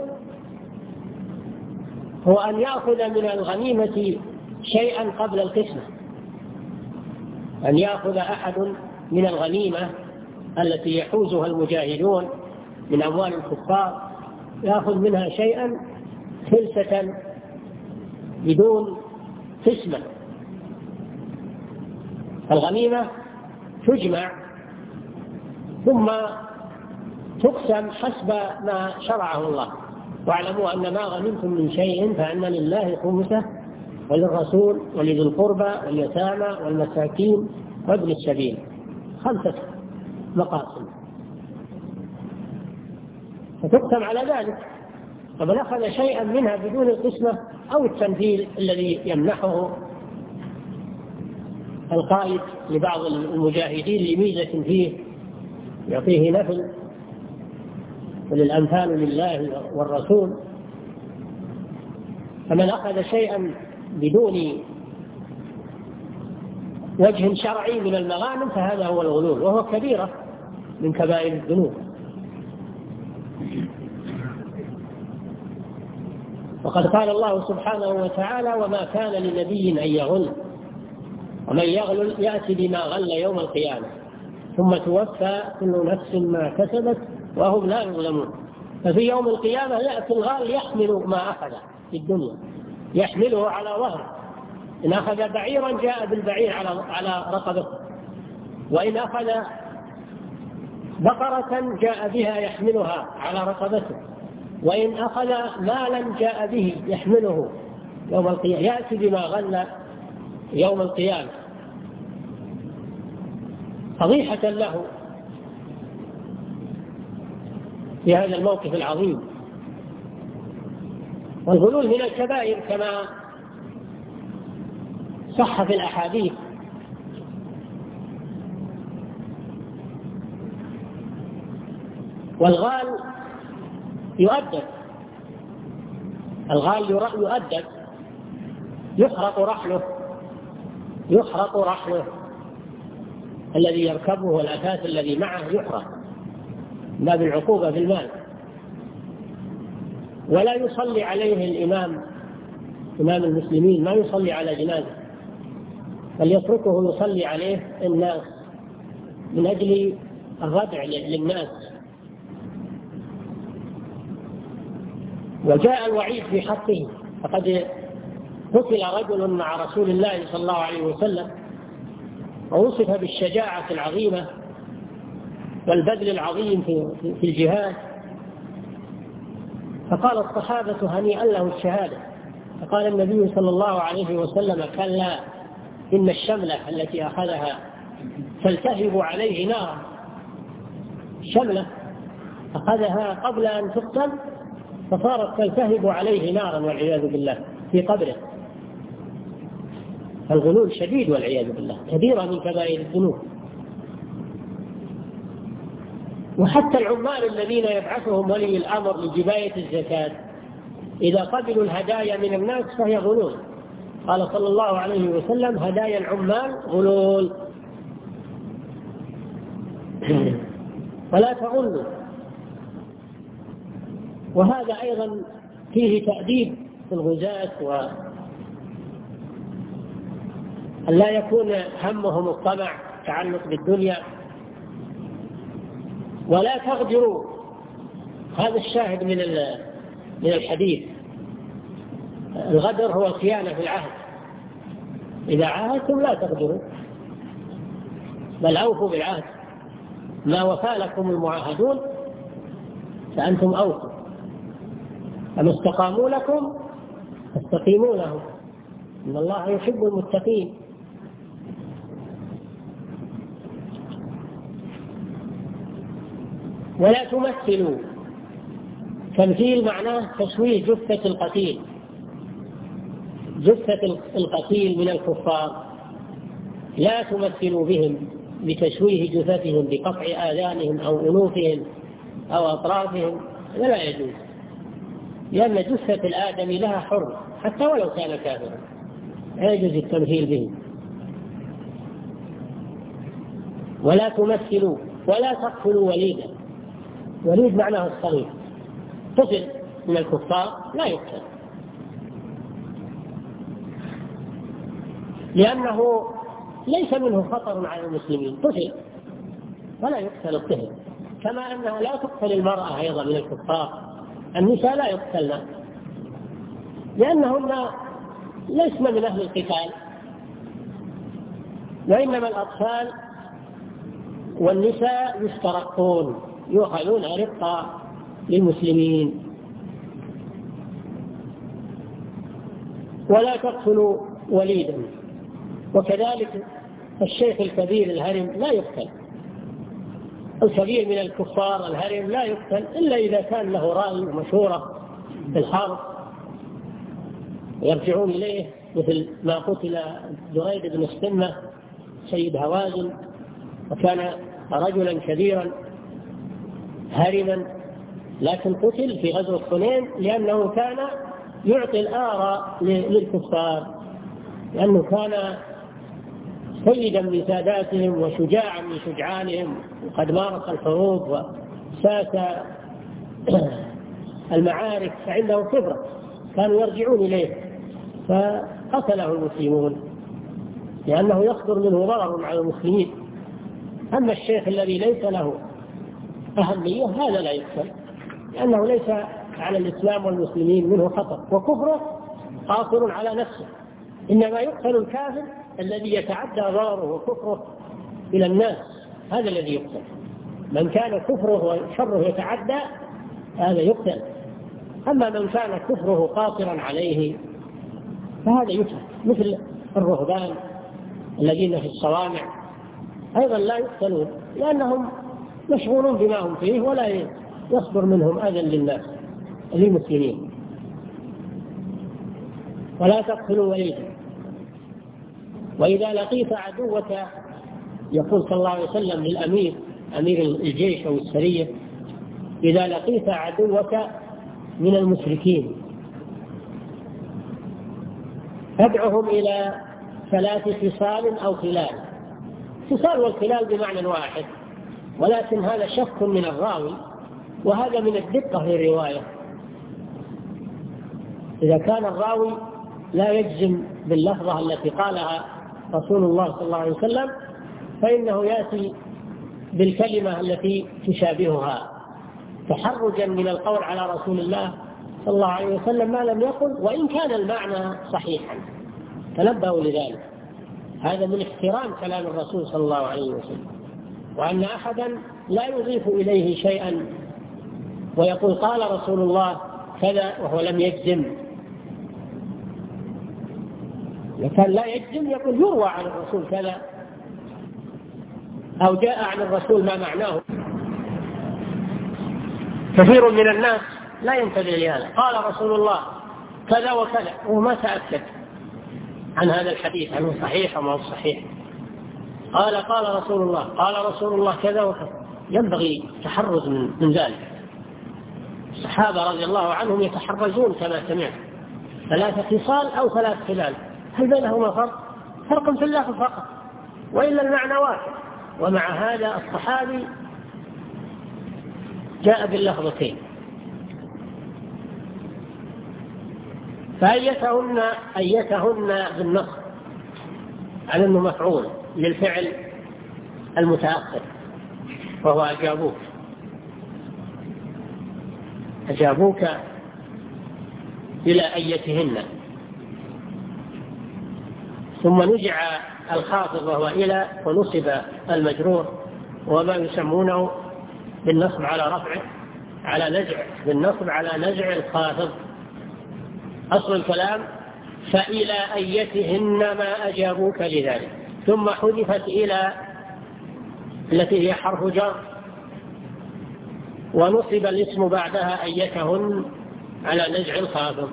هو أن يأخذ من الغنيمة شيئا قبل القسمة، أن يأخذ أحد من الغنيمة التي يحوزها المجاهدون من أموال الكفار، يأخذ منها شيئا خلسة بدون قسمة. الغنيمة تجمع ثم تقسم حسب ما شرعه الله، واعلموا أن ما غنمتم من شيء فأن لله خمسه وللرسول ولذي القربى واليتامى والمساكين وابن السبيل، خمسة مقاسم فتقسم على ذلك. فمن أخذ شيئا منها بدون القسمة أو التنفيذ الذي يمنحه القائد لبعض المجاهدين لميزة فيه يعطيه نفل وللأنفال لله والرسول، فمن أخذ شيئا بدون وجه شرعي من المغانم فهذا هو الغلول، وهو كبيرة من كبائر الذنوب. وقد قال الله سبحانه وتعالى: وما كان لنبي أن يغل ومن يغل يأتي بما غل يوم القيامة ثم توفى كل نفس ما كسبت وهم لا يظلمون. ففي يوم القيامة يأتي الغال يحمل ما أخذ في الدنيا، يحمله على ظهره، إن أخذ بعيرا جاء بالبعير على على رقبته، وإن أخذ بقرة جاء بها يحملها على رقبته، وإن أخذ مالا جاء به يحمله يوم القيامة، يأتي بما غل يوم القيامة فضيحة له في هذا الموقف العظيم. والغلول من الكبائر كما صح في الأحاديث، والغال يؤدب الغال يؤدب، يحرق رحله يحرق رحله الذي يركبه والأثاث الذي معه يحرق باب العقوبة في المال. ولا يصلي عليه الإمام إمام المسلمين، ما يصلي على جنازة، بل يتركه يصلي عليه الناس من أجل الردع للناس. وجاء الوعيد في حقه، فقد قتل رجل مع رسول الله صلى الله عليه وسلم ووصف بالشجاعة العظيمة والبذل العظيم في الجهاد، فقال الصحابة هنيئا له الشهادة. فقال النبي صلى الله عليه وسلم كلا إن الشملة التي أخذها تلتهب عليه نارا، شملة أخذها قبل أن تقتل فصارت تلتهب عليه نارا والعياذ بالله في قبره. الغلول شديد والعياذ بالله، كبيرة من كبائر الذنوب. وحتى العمال الذين يبعثهم ولي الأمر لجباية الزكاة إذا قبلوا الهدايا من الناس فهي غلول. قال صلى الله عليه وسلم هدايا العمال غلول ولا تغلوا. وهذا أيضا فيه تأديب في الغزاة، وأن لا يكون همهم الطمع تعلق بالدنيا. ولا تغدروا، هذا الشاهد من من الحديث. الغدر هو الخيانة في العهد، إذا عاهدتم لا تغدروا بل أوفوا بالعهد، ما وفى لكم المعاهدون فأنتم أوفوا، فما استقاموا لكم فاستقيموا لهم، إن الله يحب المتقين. ولا تمثلوا، تمثيل معناه تشويه جثة القتيل، جثة القتيل من الكفار لا تمثلوا بهم بتشويه جثثهم بقطع آذانهم أو أنوفهم أو أطرافهم، لا يجوز، لأن جثة الآدم لها حر حتى ولو كان كافرا، لا يجوز التمثيل بهم. ولا تمثلوا ولا تقتلوا وليدا، وليد معناه الصغير، طفل من الكفار لا يقتل، لأنه ليس منه خطر على المسلمين، طفل ولا يقتل الطفل، كما أنها لا تقتل المرأة أيضا من الكفار، النساء لا يقتلن لأنهن ليسن من أهل القتال، وإنما الأطفال والنساء يسترقون يؤخذون رقة للمسلمين. ولا تقتلوا وليدا، وكذلك الشيخ الكبير الهرم لا يقتل، الكبير من الكفار الهرم لا يقتل إلا إذا كان له رأي ومشورة في الحرب يرجعون إليه، مثل ما قتل دريد بن السمة سيد هوازن، وكان رجلا كبيرا هرما لكن قتل في غزوة حنين لأنه كان يعطي الآراء للكفار، لأنه كان سيدا من ساداتهم وشجاعا من شجعانهم، وقد مارس الحروب وساس المعارك فعنده خبرة، كانوا يرجعون إليه فقتله المسلمون لأنه يصدر منه ضرر على المسلمين. أما الشيخ الذي ليس له أهمية هذا لا يقتل، لأنه ليس على الإسلام والمسلمين منه خطر، وكفره قاصر على نفسه، إنما يقتل الكافر الذي يتعدى ضرره وكفره إلى الناس، هذا الذي يقتل. من كان كفره وشره يتعدى هذا يقتل، أما من كان كفره قاصرا عليه فهذا يقتل، مثل الرهبان الذين في الصوامع أيضا لا يقتلون لأنهم مشغولون بما هم فيه ولا يصدر منهم أذى للناس للمسلمين. ولا تقتلوا وليدا. وإذا لقيت عدوك، يقول صلى الله عليه وسلم للأمير أمير الجيش أو السرية، إذا لقيت عدوك من المشركين فادعهم إلى ثلاث خصال أو خلال. خصال والخلال بمعنى واحد، ولكن هذا شك من الراوي، وهذا من الدقة في الرواية. إذا كان الراوي لا يجزم باللفظة التي قالها رسول الله صلى الله عليه وسلم فإنه يأتي بالكلمة التي تشابهها تحرجا من القول على رسول الله صلى الله عليه وسلم ما لم يقل، وإن كان المعنى صحيحا. تنبهوا لذلك، هذا من احترام كلام الرسول صلى الله عليه وسلم، وأن أحدا لا يضيف إليه شيئا ويقول قال رسول الله كذا وهو لم يجزم. وكان لا يجزم يقول يروى عن الرسول كذا أو جاء عن الرسول ما معناه. كثير من الناس لا ينتبه لهذا، قال رسول الله كذا وكذا وما تأكد عن هذا الحديث عنه صحيح أو ما هو صحيح. قال قال رسول الله قال رسول الله كذا وكذا. ينبغي تحرز من, من ذلك. الصحابة رضي الله عنهم يتحرزون كما سمعت. ثلاثة خصال أو ثلاث خلال، هل بينهما فرق؟ فرق في اللفظ فقط، وإلا المعنى واحد. ومع هذا الصحابي جاء باللفظتين. فأيتهن أيتهن بالنص على أنه مفعول للفعل المتأخر، وهو أجابوك أجابوك إلى أيتهن، ثم نجع الخافض وهو إلى، ونصب المجرور وما يسمونه بالنصب على رفعه على نزع، بالنصب على نزع الخافض. أصل الكلام فإلى أيتهن ما أجابوك لذلك، ثم حذفت إلى التي هي حرف جر، ونصب الاسم بعدها أيتهن على نزع الخافض.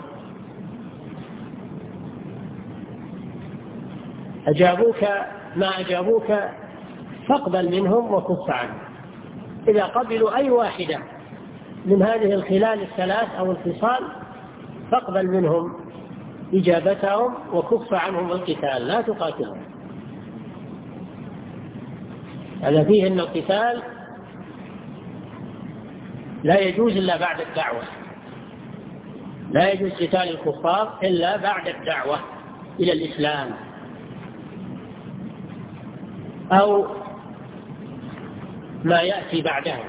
أجابوك ما أجابوك فاقبل منهم وكف عنهم. إذا قبلوا أي واحدة من هذه الخلال الثلاث أو الخصال فاقبل منهم إجابتهم وكف عنهم القتال، لا تقاتلهم. هذا فيه أن القتال لا يجوز إلا بعد الدعوة، لا يجوز قتال الكفار إلا بعد الدعوة إلى الإسلام أو ما يأتي بعدها.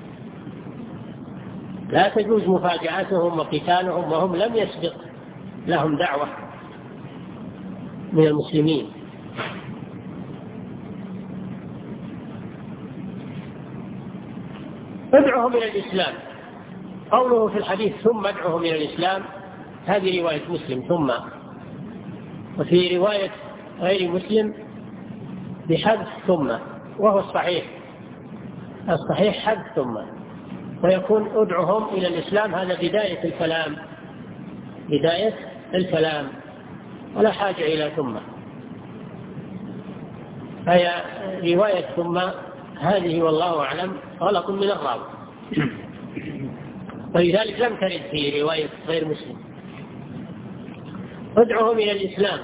لا تجوز مفاجأتهم وقتالهم وهم لم يسبق لهم دعوة من المسلمين. ادعوهم إلى الإسلام. قوله في الحديث ثم ادعوهم إلى الإسلام، هذه رواية مسلم ثم، وفي رواية غير مسلم بحذف ثم، وهو الصحيح الصحيح حذف ثم، ويكون ادعوهم إلى الإسلام هذا بداية الكلام بداية الكلام ولا حاجة إلى ثم. فهي رواية ثم هذه والله أعلم غلط من الراوي، ولذلك لم ترد في رواية غير مسلم. ادعوهم إلى الإسلام،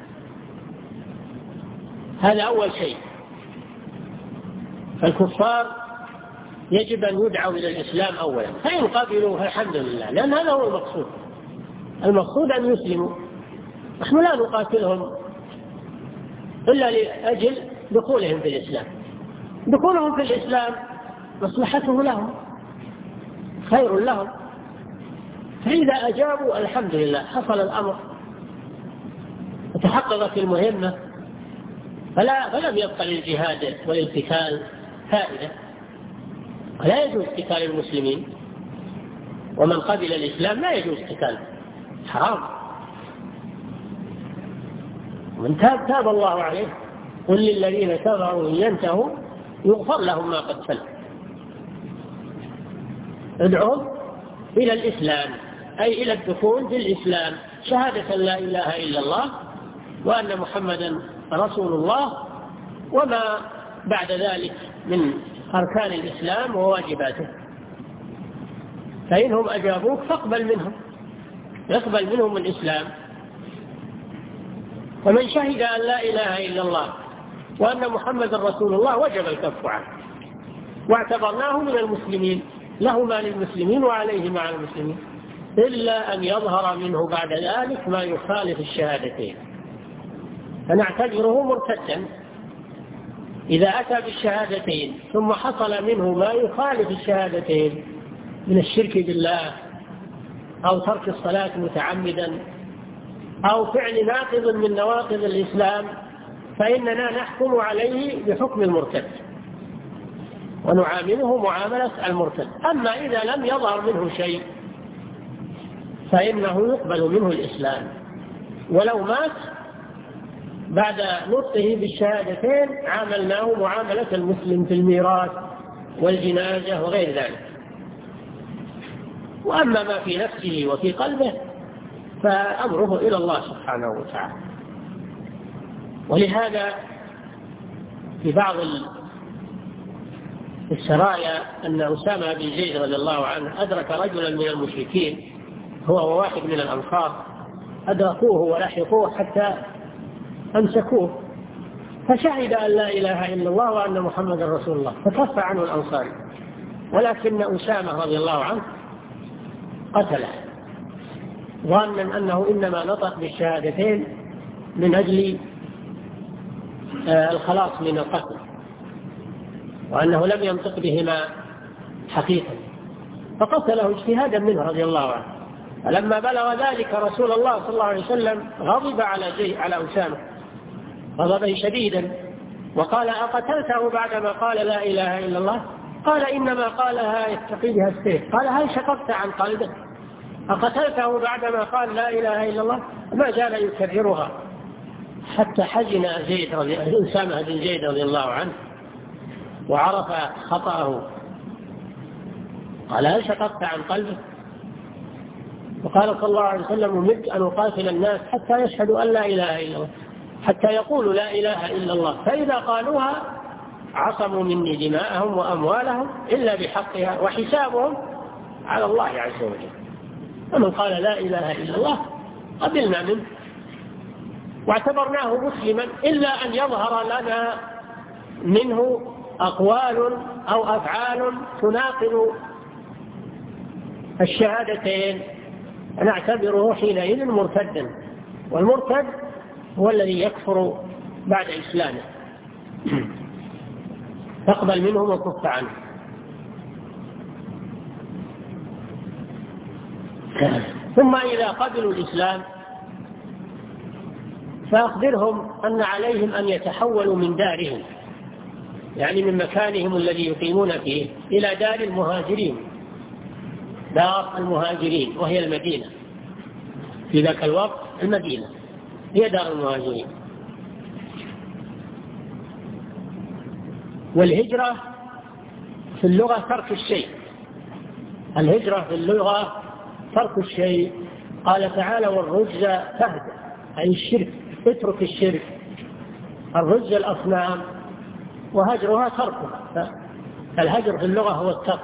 هذا أول شيء. فالكفار يجب أن يدعوا إلى الإسلام أولا، فإن قبلوا فالحمد لله، لأن هذا هو المقصود. المقصود أن يسلموا. نحن لا نقاتلهم إلا لأجل دخولهم في الإسلام. دخولهم في الإسلام مصلحته لهم، خير لهم، فإذا أجابوا الحمد لله حصل الأمر وتحققت المهمة، فلا فلم يبقى للجهاد والقتال فائدة. ولا يجوز قتال المسلمين، ومن قبل الإسلام لا يجوز قتاله، حرام. ومن تاب تاب الله عليه. قل للذين كفروا إن ينتهوا يغفر لهم ما قد سلف. ادعوهم إلى الإسلام أي إلى الدخول في الإسلام، شهادة لا إله إلا الله وأن محمدا رسول الله وما بعد ذلك من أركان الإسلام وواجباته. فإنهم أجابوك فاقبل منهم، يقبل منهم الإسلام ومن شهد أن لا إله إلا الله وأن محمد رسول الله وجب الكف عنه، واعتبرناه من المسلمين، له ما للمسلمين وعليه مع المسلمين، إلا أن يظهر منه بعد ذلك ما يخالف الشهادتين، فنعتبره مرتدا إذا أتى بالشهادتين ثم حصل منه ما يخالف الشهادتين من الشرك بالله أو ترك الصلاة متعمدا أو فعل ناقض من نواقض الإسلام، فإننا نحكم عليه بحكم المرتد ونعامله معاملة المرتد. أما إذا لم يظهر منه شيء فإنه يقبل منه الإسلام، ولو مات بعد نطقه بالشهادتين عاملناه معاملة المسلم في الميراث والجنازة وغير ذلك. وأما ما في نفسه وفي قلبه فأمره إلى الله سبحانه وتعالى. ولهذا في بعض السرايا أن أسامة بن زيد رضي الله عنه أدرك رجلا من المشركين هو وواحد من الأنصار، أدركوه ولحقوه حتى أمسكوه، فشهد أن لا إله إلا الله وأن محمد رسول الله، فكف عنه الأنصاري، ولكن أسامة رضي الله عنه قتله ظانا أنه إنما نطق بالشهادتين من أجل الخلاص من القتل، وأنه لم ينطق بهما حقيقة، فقتله اجتهادا منه رضي الله عنه. فلما بلغ ذلك رسول الله صلى الله عليه وسلم غضب على زي على أسامة غضبا شديدا، وقال: أقتلته بعدما قال لا إله إلا الله؟ قال: إنما قالها يتقي بها السيف. قال: هل شققت عن قلبه؟ أقتلته بعدما قال لا إله إلا الله؟ ما زال يكررها حتى حزن زيد رضي أسامة بن زيد رضي الله عنه وعرف خطأه. قال: هل شققت عن قلبه؟ وقال صلى الله عليه وسلم: أمرت أن أقاتل الناس حتى يشهدوا أن لا إله إلا الله، حتى يقولوا لا إله إلا الله، فإذا قالوها عصموا مني دماءهم وأموالهم إلا بحقها وحسابهم على الله عز وجل. ومن قال لا إله إلا الله قبلنا منه واعتبرناه مسلما، إلا أن يظهر لنا منه أقوال أو أفعال تناقض الشهادتين نعتبره حينئذ مرتدا، والمرتد هو الذي يكفر بعد إسلامه، تقبل منه وكف عنه. ثم إذا قبلوا الإسلام فأخبرهم أن عليهم أن يتحولوا من دارهم، يعني من مكانهم الذي يقيمون فيه، إلى دار المهاجرين، دار المهاجرين وهي المدينة. في ذاك الوقت المدينة هي دار المهاجرين. والهجرة في اللغة ترك الشيء، الهجرة في اللغة ترك الشيء. قال تعالى: والرجز فهد، أي الشرك، اترك الشرك. الرجز الأصنام وهجرها تركه، الهجر في اللغة هو الترك.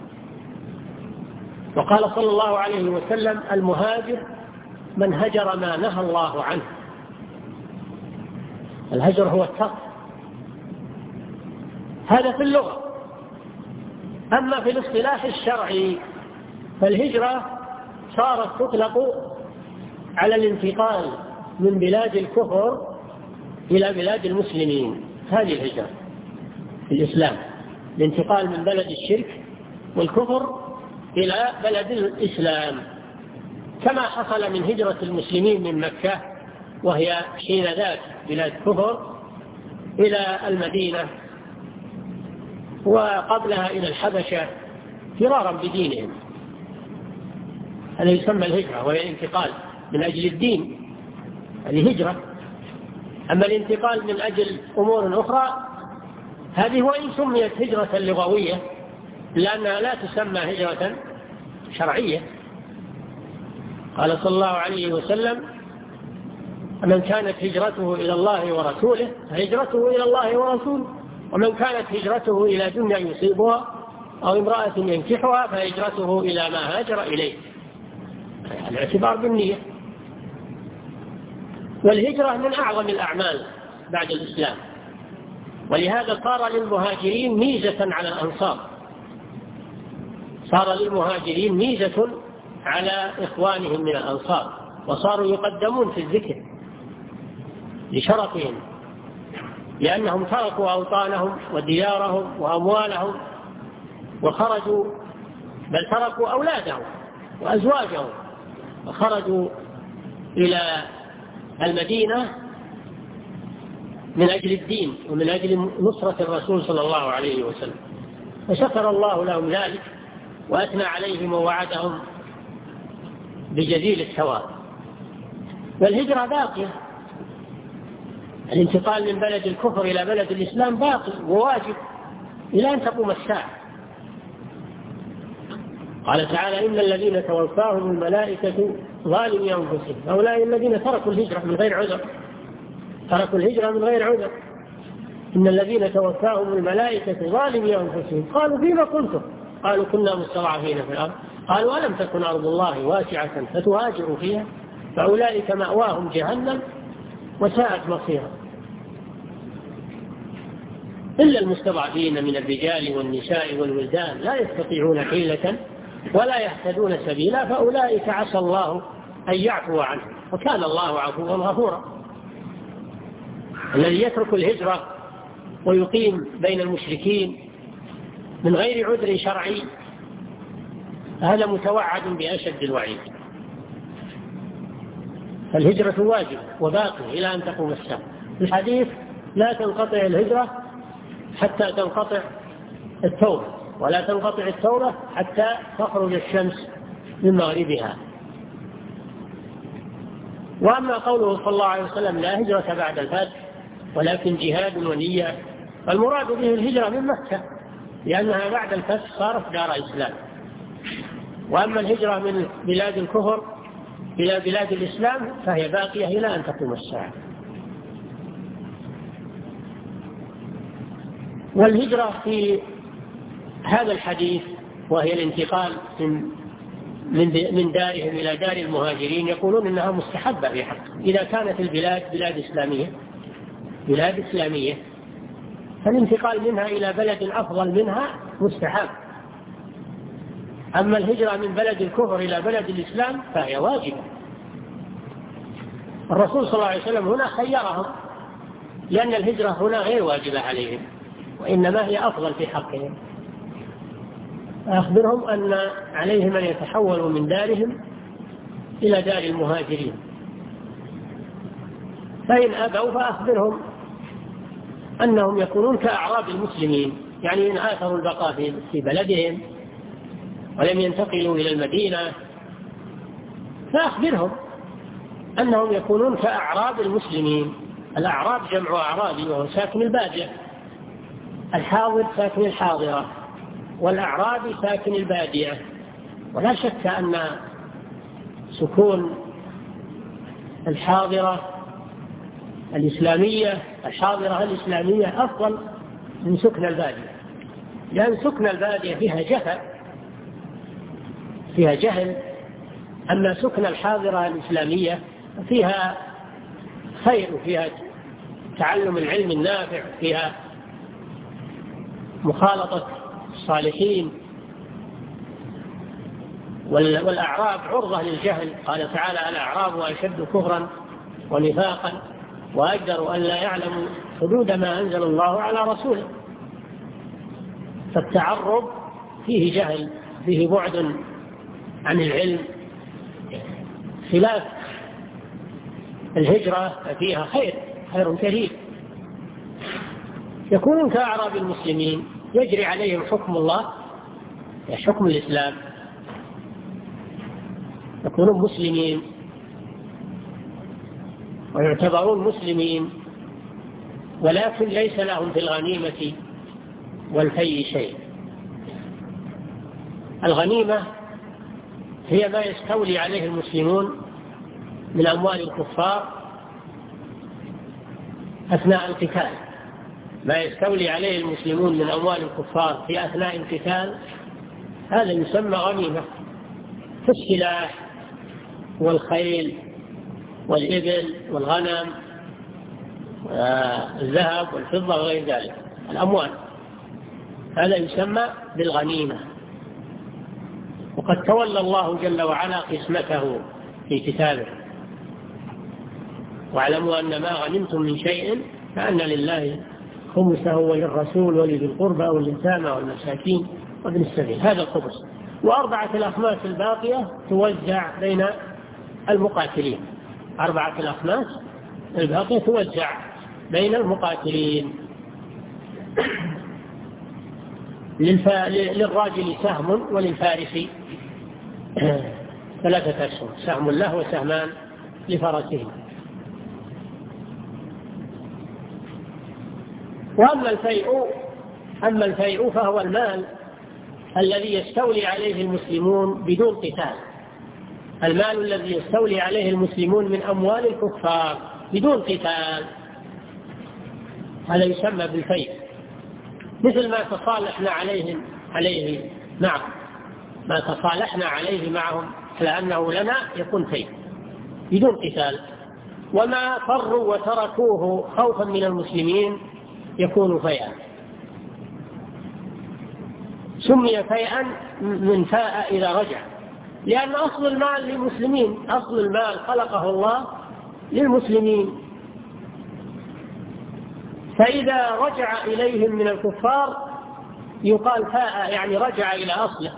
وقال صلى الله عليه وسلم: المهاجر من هجر ما نهى الله عنه. الهجر هو الترك، هذا في اللغة. أما في الاصطلاح الشرعي فالهجرة صارت تطلق على الانتقال من بلاد الكفر إلى بلاد المسلمين، هذه الهجرة في الإسلام، الانتقال من بلد الشرك والكفر إلى بلد الإسلام، كما حصل من هجرة المسلمين من مكة وهي حين ذاك بلاد كفر إلى المدينة، وقبلها إلى الحبشة فرارا بدينهم. هذا يسمى الهجرة، وهي الانتقال من أجل الدين، هذه هجرة. أما الانتقال من أجل أمور أخرى هذه وإن سميت هجرة لغوية لأنها لا تسمى هجرة شرعية. قال صلى الله عليه وسلم: من كانت هجرته إلى الله ورسوله فهجرته إلى الله ورسوله، ومن كانت هجرته إلى دنيا يصيبها أو امرأة ينكحها فهجرته إلى ما هاجر إليه. الاعتبار بالنية. والهجرة من أعظم الأعمال بعد الإسلام، ولهذا صار للمهاجرين ميزة على الأنصار، صار للمهاجرين ميزة على إخوانهم من الأنصار، وصاروا يقدمون في الذكر لشرفهم، لأنهم تركوا أوطانهم وديارهم وأموالهم وخرجوا، بل تركوا أولادهم وأزواجهم وخرجوا إلى المدينة من أجل الدين ومن أجل نصرة الرسول صلى الله عليه وسلم، فشكر الله لهم ذلك وأثنى عليهم ووعدهم بجزيل الثواب. والهجرة باقية، الانتقال من بلد الكفر إلى بلد الإسلام باقي وواجب إلى أن تقوم الساعة. قال تعالى: إن الذين توفاهم الملائكة ظالمي أنفسهم، هؤلاء الذين تركوا الهجرة من غير عذر، تركوا الهجرة من غير عذر. إن الذين توفاهم الملائكة ظالمي أنفسهم قالوا: فيما كنتم؟ قالوا: كنا مستضعفين في الأرض. قالوا: ألم تكن أرض الله واسعة فتهاجروا فيها؟ فأولئك مأواهم جهنم وساءت مصيرا. إلا المستضعفين من الرجال والنساء والولدان لا يستطيعون حيلة ولا يهتدون سبيلا، فأولئك عسى الله أن يعفو عنهم، وكان الله عفوا غفورا. الذي يترك الهجرة ويقيم بين المشركين من غير عذر شرعي هذا متوعد بأشد الوعيد. فالهجرة واجب وباقي إلى أن تقوم الساعة. في الحديث: لا تنقطع الهجرة حتى تنقطع التوبة، ولا تنقطع التوبة حتى تخرج الشمس من مغربها. وأما قوله صلى الله عليه وسلم: لا هجرة بعد الفتح ولكن جهاد ونية، فالمراد به الهجرة من مكة، لأنها بعد الفتح صارت دار إسلام. وأما الهجرة من بلاد الكفر إلى بلاد الإسلام فهي باقية إلى أن تقوم الساعة. والهجرة في هذا الحديث وهي الانتقال من من دارهم إلى دار المهاجرين يقولون إنها مستحبة بحق، إذا كانت البلاد بلاد إسلامية بلاد إسلامية فالانتقال منها إلى بلد أفضل منها مستحب. أما الهجرة من بلد الكفر إلى بلد الإسلام فهي واجبة. الرسول صلى الله عليه وسلم هنا خيرهم، لأن الهجرة هنا غير واجبة عليهم وإنما هي أفضل في حقهم. أخبرهم أن عليهم أن يتحولوا من دارهم إلى دار المهاجرين، فإن أبوا فأخبرهم أنهم يكونون كأعراب المسلمين، يعني إن آثروا البقاء في بلدهم ولم ينتقلوا إلى المدينة فأخبرهم أنهم يكونون كأعراب المسلمين. الأعراب جمع أعرابي وهو ساكن البادية، الحاضر ساكن الحاضرة، والأعرابي ساكن البادية. ولا شك أن سكون الحاضرة الإسلامية الحاضرة الإسلامية أفضل من سكن البادية، لأن سكن البادية فيها جهل فيها جهل أما سكن الحاضرة الإسلامية فيها خير، وفيها تعلم العلم النافع، فيها مخالطة الصالحين. والأعراب عرضة للجهل، قال تعالى: الأعراب أشد كفرا ونفاقا وأجدر أن لا يعلموا حدود ما أنزل الله على رسوله. فالتعرض فيه جهل، فيه بعد عن العلم، خلاف الهجرة فيها خير خير كثير. يكونون كأعراب المسلمين يجري عليهم حكم الله حكم الإسلام، يكونون مسلمين ويعتبرون مسلمين، ولكن ليس لهم في الغنيمة والفيء شيء. الغنيمة هي ما يستولي عليه المسلمون من أموال الكفار أثناء القتال، ما يستولي عليه المسلمون من أموال الكفار في أثناء القتال هذا يسمى غنيمة، في السلاح والخيل والإبل والغنم والذهب والفضة وغير ذلك الأموال، هذا يسمى بالغنيمة. وقد تولى الله جل وعلا قسمته في كتابه: واعلموا أن ما غنمتم من شيء فأن لله خمسه وللرسول ولذي القربى واليتامى والمساكين وابن السبيل، هذا الخمس. وأربعة الأخماس الباقية توزع بين المقاتلين، أربعة الأخماس الباقية توزع بين المقاتلين. للراجل سهم وللفارس ثلاثة أسهم، سهم له وسهمان لفرسه. وأما الفيء أما الفيء فهو المال الذي يستولي عليه المسلمون بدون قتال، المال الذي يستولي عليه المسلمون من أموال الكفار بدون قتال، هذا يسمى بالفيء، مثل ما تصالحنا عليهم عليه معهم ما تصالحنا عليه معهم على أنه لنا يكون فيء بدون قتال. وما فروا وتركوه خوفا من المسلمين يكون فيئا. سمي فيئا من فاء إذا رجع، لأن أصل المال للمسلمين، أصل المال خلقه الله للمسلمين، فإذا رجع إليهم من الكفار يقال فاء، يعني رجع إلى أصله.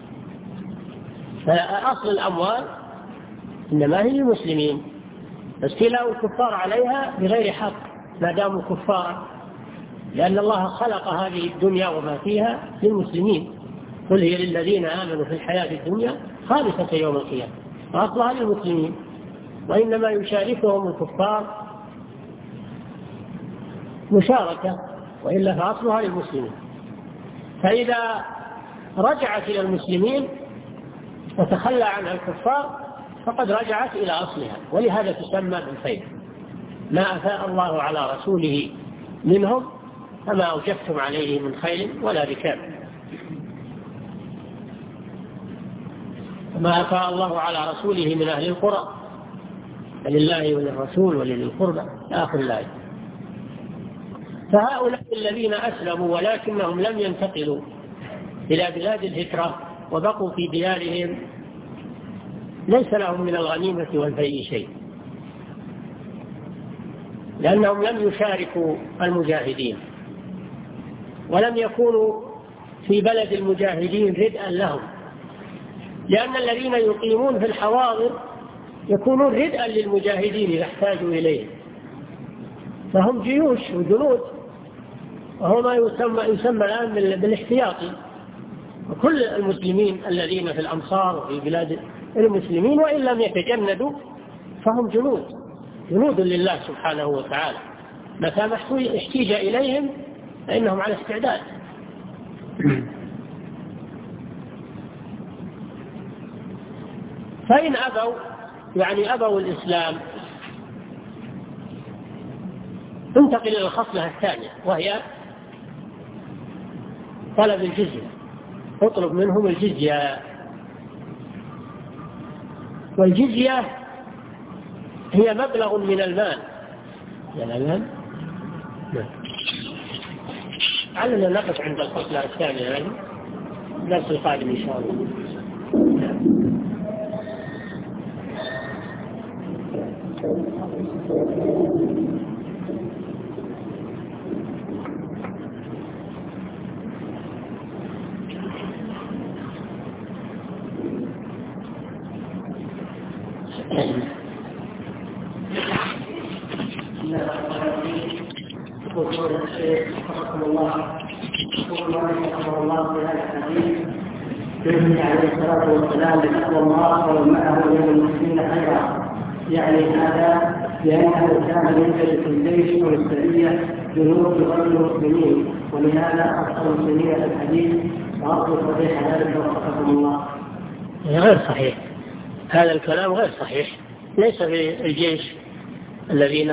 فأصل الأموال إنما هي للمسلمين، استيلاء الكفار عليها بغير حق ما داموا كفارا، لأن الله خلق هذه الدنيا وما فيها للمسلمين، قل هي للذين آمنوا في الحياة الدنيا خالصة يوم القيامة، وأصلها للمسلمين، وإنما يشاركهم الكفار مشاركة، وإلا فأصلها للمسلمين. فإذا رجعت إلى المسلمين وتخلى عنها الكفار فقد رجعت إلى أصلها، ولهذا تسمى بالفيء. ما أفاء الله على رسوله منهم فما أوجفتم عليه من خيل ولا ركاب. ما أفاء الله على رسوله من أهل القرى فلله وللرسول ولذي القربى آخر الآية. فهؤلاء الذين أسلموا ولكنهم لم ينتقلوا إلى بلاد الهجرة وبقوا في ديارهم ليس لهم من الغنيمة والفيء شيء، لأنهم لم يشاركوا المجاهدين ولم يكونوا في بلد المجاهدين ردءا لهم، لأن الذين يقيمون في الحواضر يكونون ردءا للمجاهدين إذا احتاجوا إليه، فهم جيوش وجنود، وهو ما يسمى, يسمى الآن بالاحتياطي. وكل المسلمين الذين في الأمصار وفي بلاد المسلمين وإن لم يتجندوا فهم جنود جنود لله سبحانه وتعالى، متى ما احتيج إليهم فإنهم على استعداد. فإن أبوا يعني أبوا الإسلام انتقل إلى الخصلة الثانية وهي طلب الجزية، اطلب منهم الجزية. والجزية هي مبلغ من المال. يعني الآن علنا نقف عند الخصلة الثانية يعني الدرس القادم إن شاء الله. النبي عليه الصلاة والسلام بتقوى الله ومعه من المسلمين خيرا، يعني هذا لأنه كان يوجد في الجيش أو السرية جنود غير المسلمين، ولهذا أكثر المسلمين في الحديث وأصل صحيح ذلك وفقكم الله. غير صحيح، هذا الكلام غير صحيح، ليس في الجيش الذين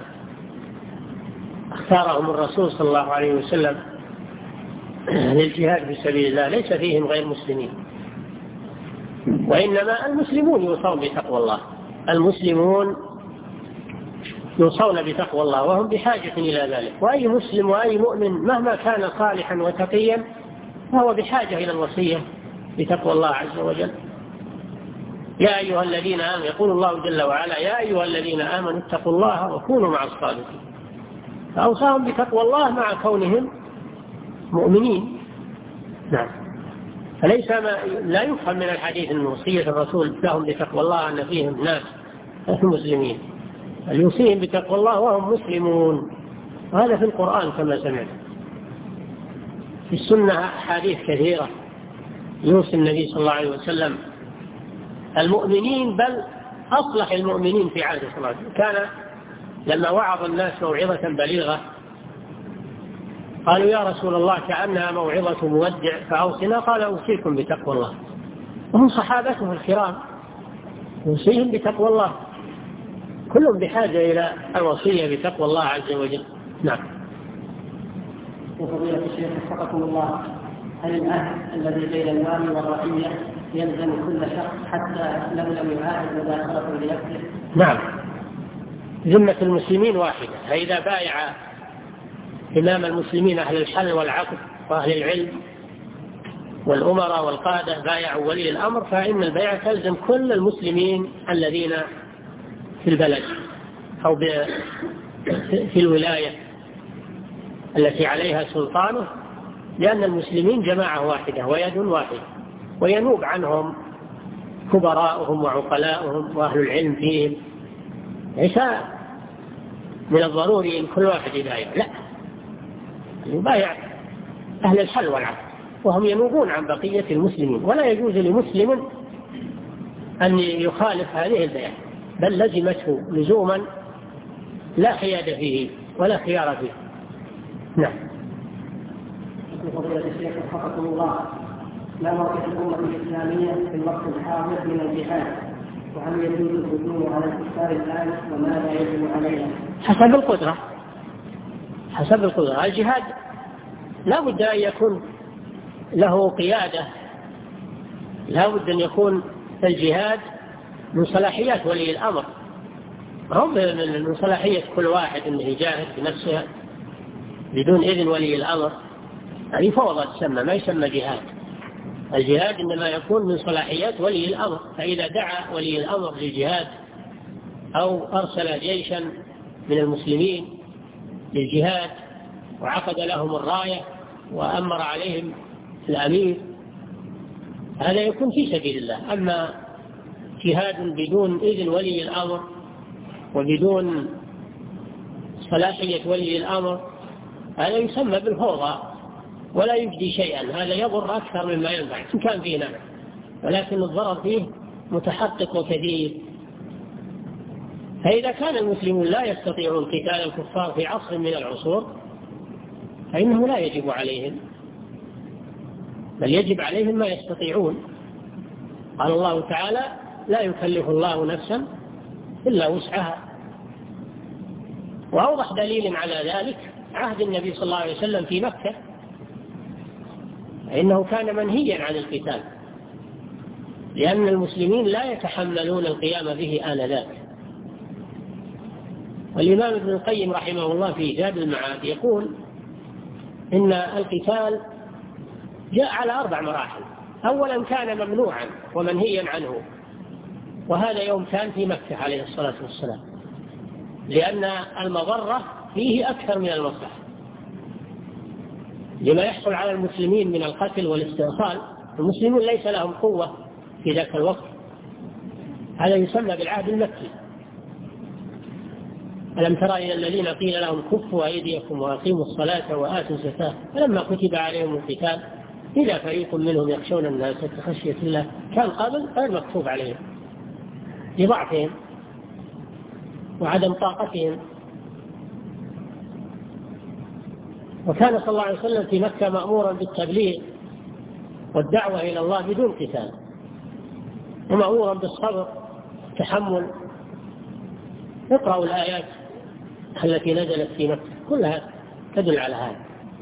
اختارهم الرسول صلى الله عليه وسلم للجهاد في سبيل الله ليس فيهم غير مسلمين، وإنما المسلمون يوصون بتقوى الله، المسلمون يوصون بتقوى الله وهم بحاجة إلى ذلك. وأي مسلم وأي مؤمن مهما كان صالحا وتقيا فهو بحاجة إلى الوصية بتقوى الله عز وجل. يا أيها الذين آمنوا، يقول الله جل وعلا: يا أيها الذين آمنوا اتقوا الله وكونوا مع الصادقين. فأوصاهم بتقوى الله مع كونهم مؤمنين. نعم. فليس ما لا يفهم من الحديث أن وصية الرسول لهم بتقوى الله أن فيهم ناس مسلمين، بل يوصيهم بتقوى الله وهم مسلمون. وهذا في القرآن كما سمعت. في السنة أحاديث كثيرة يوصي النبي صلى الله عليه وسلم المؤمنين، بل أصلح المؤمنين في عهد صلى الله عليه وسلم. كان لما وعظ الناس موعظة بليغة قالوا: يا رسول الله كأنها موعظة مودع فأوصنا. قال: أوصيكم بتقوى الله. وهم صحابته الكرام يوصيهم بتقوى الله، كلهم بحاجة إلى الوصية بتقوى الله عز وجل. نعم. وفضيلة الشيخ وفقكم الله، هل العهد الذي بين الوالي والرعية يلزم كل شخص حتى لو لم يعاهد مداخلة لنفسه؟ نعم، ذمة المسلمين واحدة. فإذا بايع إمام المسلمين أهل الحل والعقد وأهل العلم والأمراء والقادة بايعوا ولي الأمر، فإن البيعة تلزم كل المسلمين الذين في البلد أو في الولاية التي عليها سلطانه، لأن المسلمين جماعة واحدة ويد واحدة، وينوب عنهم كبراءهم وعقلاؤهم وأهل العلم فيهم. ليس من الضروري أن كل واحد يبايع، لا، يبايع أهل الحل والعقد وهم ينوبون عن بقية المسلمين، ولا يجوز لمسلم أن يخالف هذه البيعة، بل لزمته لزوما لا حياد فيه ولا خيار فيه. نعم. فضيلة الشيخ وفقكم الله، ما موقف الأمة الإسلامية في الوقت الحاضر من الجهاد؟ وهل يجوز الهجوم على الكفار الآن وماذا يجب علينا؟ حسب القدرة، حسب القدرة. الجهاد لا بد أن يكون له قيادة، لا بد أن يكون الجهاد من صلاحيات ولي الأمر، هم من صلاحية كل واحد أنه يجاهد بنفسه بدون إذن ولي الأمر. هذه فوضى تسمى، ما يسمى جهاد. الجهاد إنما يكون من صلاحيات ولي الأمر، فإذا دعا ولي الأمر للجهاد أو أرسل جيشا من المسلمين للجهاد وعقد لهم الراية وأمر عليهم الأمير، هذا يكون في سبيل الله. أما جهاد بدون إذن ولي الأمر وبدون صلاحية ولي الأمر هذا يسمى بالفوضى ولا يجدي شيئا، هذا يضر أكثر مما ينفع إن كان فيه نفع، ولكن الضرر فيه متحقق وكبير. فإذا كان المسلمون لا يستطيعون قتال الكفار في عصر من العصور فإنه لا يجب عليهم، بل يجب عليهم ما يستطيعون. قال الله تعالى: لا يكلف الله نفسا إلا وسعها. وأوضح دليل على ذلك عهد النبي صلى الله عليه وسلم في مكة، إنه كان منهيا عن القتال لأن المسلمين لا يتحملون القيام به آنذاك. والإمام ابن القيم رحمه الله في زاد المعاد يقول إن القتال جاء على أربع مراحل. أولا كان ممنوعا ومنهيا عنه، وهذا يوم كان في مكة عليه الصلاة والسلام، لأن المضرة فيه أكثر من المصلحة لما يحصل على المسلمين من القتل والاستئصال. المسلمون ليس لهم قوة في ذاك الوقت، هذا يسمى بالعهد المكي. ألم ترى إلى الذين قيل لهم كفوا أيديكم وأقيموا الصلاة وآتوا الزكاة فلما كتب عليهم القتال إذا فريق منهم يخشون الناس كخشية الله. كان قبل غير مكتوب عليهم لضعفهم وعدم طاقتهم. وكان صلى الله عليه وسلم في مكة مأمورا بالتبليغ والدعوة إلى الله بدون قتال، ومأمورا بالصبر والتحمل. اقرأوا الآيات التي نزلت في مكة كلها تدل على هذا.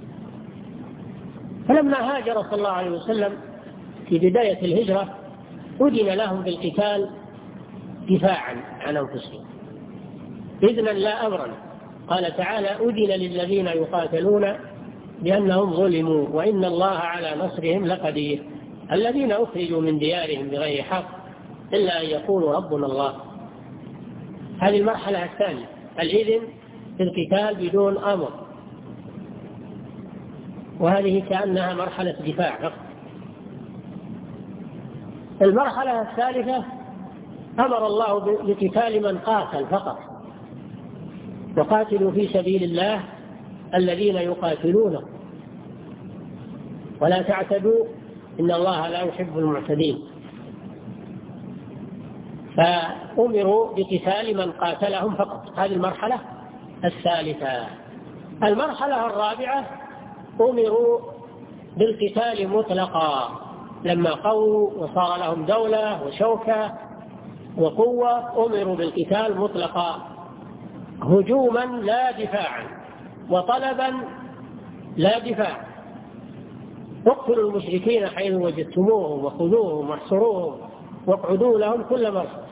فلما هاجر صلى الله عليه وسلم في بداية الهجرة أذن لهم بالقتال دفاعا عن أنفسهم، إذنا لا أمرا. قال تعالى: أذن للذين يقاتلون بأنهم ظلموا وإن الله على نصرهم لقدير. الذين أخرجوا من ديارهم بغير حق إلا أن يقولوا ربنا الله. هذه المرحلة الثانية، الإذن في القتال بدون أمر، وهذه كأنها مرحلة دفاع فقط. المرحلة الثالثة أمر الله بقتال من قاتل فقط، وقاتلوا في سبيل الله الذين يقاتلون ولا تعتدوا إن الله لا يحب المعتدين. فأمروا بقتال من قاتلهم فقط. هذه المرحلة الثالثة. المرحلة الرابعة أمروا بالقتال مطلقا، لما قووا وصار لهم دولة وشوكة وقوة أمروا بالقتال مطلقا، هجوما لا دفاعا، وطلبا لا دفاع. اقتلوا المشركين حيث وجدتموهم وخذوهم واحصروهم واقعدوا لهم كل مرصد،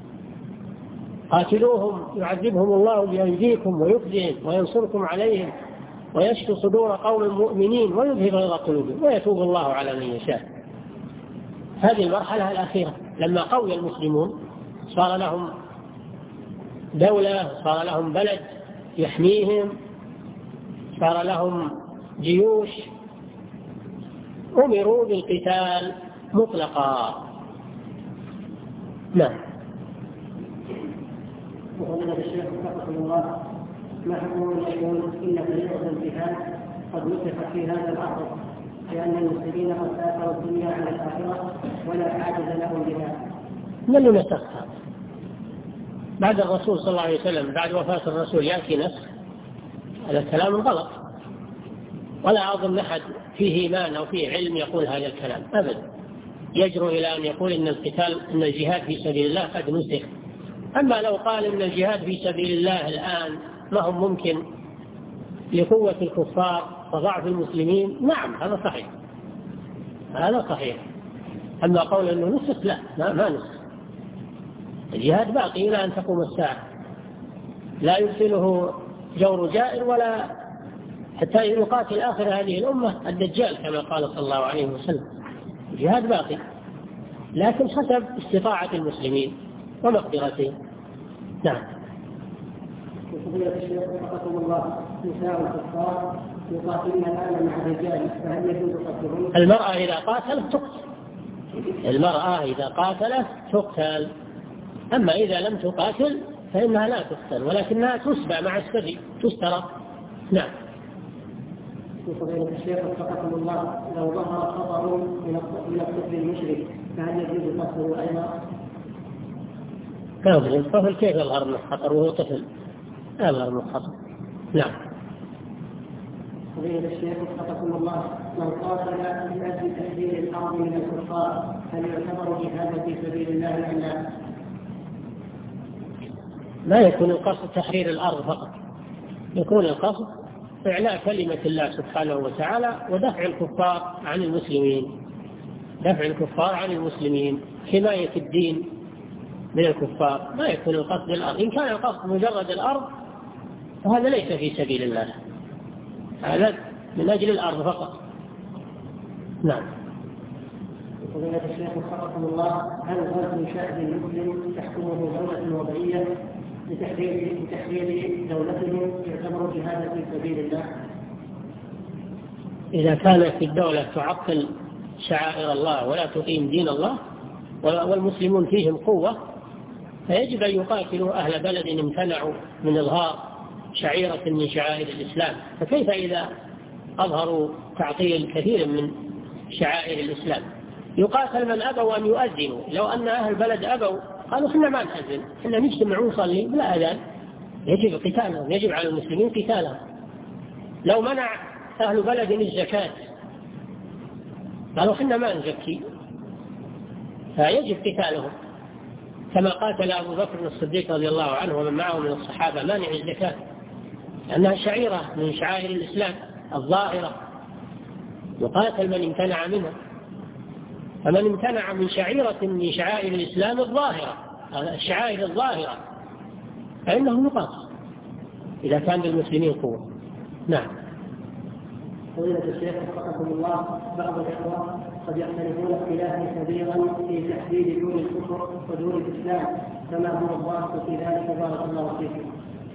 قاتلوهم يعذبهم الله بأيديكم ويخزيهم وينصركم عليهم ويشفي صدور قوم مؤمنين ويذهب غيظ قلوبهم ويتوب الله على من يشاء. هذه المرحلة الأخيرة لما قوي المسلمون، صار لهم دولة، صار لهم بلد يحميهم، صار لهم جيوش، أمروا بالقتال مطلقا. نعم. وقال الشيخ رحمه الله: ما حكم من يقول إن فريضة الجهاد قد نسخت في هذا العصر، لأن المسلمين قد آثروا الدنيا على الآخرة ولا عاجز لهم بها؟ من نسخها؟ بعد الرسول صلى الله عليه وسلم، بعد وفاة الرسول يأتي نسخ؟ هذا كلام غلط، ولا أظن أحد فيه إيمان أو فيه علم يقول هذا الكلام أبدا. يجرؤ إلى أن يقول إن القتال إن الجهاد في سبيل الله قد نسخ. أما لو قال إن الجهاد في سبيل الله الآن ما هو ممكن لقوة الكفار وضعف المسلمين، نعم هذا صحيح، هذا صحيح. أما قول إنه نسخ، لا، ما, ما نسخ. الجهاد باقي إلى أن تقوم الساعة، لا يرسله جور جائر ولا حتى يقاتل آخر هذه الأمة الدجال كما قال صلى الله عليه وسلم. الجهاد باقي، لكن حسب استطاعة المسلمين ومقدرتهم. نعم. وفضيلة الشيخ رحمه الله: نساء الكفار يقاتلن الآن مع الرجال، فهل يجوز قتلهم؟ المرأة إذا قاتلت تقتل، المرأة إذا قاتلت تقتل، أما إذا لم تقاتل فإنها لا تقتل، ولكنها تسبى مع السبي، تسترى. نعم. وفضيلة الشيخ رحمه الله: لو ظهر خطر من الطفل المشرك فهل يجوز قتله أيضا؟ لا يجوز. الطفل كيف يظهر من الخطر وهو طفل؟ لا يظهر من الخطر. نعم. فضيلة الشيخ رحمه الله: من قاتل من أجل تحرير الأرض من الكفار هل يعتبر جهادا في سبيل الله أم لا؟ لا يكون القصد تحرير الأرض فقط، يكون القصد إعلاء كلمة الله سبحانه وتعالى ودفع الكفار عن المسلمين، دفع الكفار عن المسلمين، حماية الدين من الكفار. ما يكون القصد الأرض. إن كان القصد مجرد الأرض فهذا ليس في سبيل الله، هذا من أجل الأرض فقط. نعم. فضيلة الشيخ وفقكم الله: هل غزو شعب المسلم تحكمه دولة وضعية لتحرير لتحرير دولتهم يعتبر جهادا في سبيل الله؟ إذا كانت الدولة تعطل شعائر الله ولا تقيم دين الله والمسلمون فيهم قوة فيجب أن يقاتلوا أهل بلد امتنعوا من إظهار شعيرة من شعائر الإسلام. فكيف إذا أظهروا تعطيل كثير من شعائر الإسلام؟ يقاتل من أبوا أن يؤذنوا. لو أن أهل البلد أبوا قالوا إحنا ما نأذن، إحنا نجتمع ونصلي بلا أذان، يجب قتالهم، يجب على المسلمين قتالهم. لو منع أهل بلد الزكاة قالوا إحنا ما نزكي، فيجب قتالهم، كما قاتل أبو بكر الصديق رضي الله عنه ومن معه من الصحابة مانع الزكاة، لأنها شعيرة من شعائر الإسلام الظاهرة، يقاتل من امتنع منها. فمن امتنع من شعيرة من شعائر الإسلام الظاهرة، الشعائر الظاهرة، فإنه يقاتل. إذا كان للمسلمين قوة. نعم. فضيلة الشيخ وفقكم الله، بعض الإخوة قد يختلفون اختلافا كبيرا في تحديد دون الكفر ودون الإسلام، فما هو الضابط في ذلك؟ بارك الله فيكم.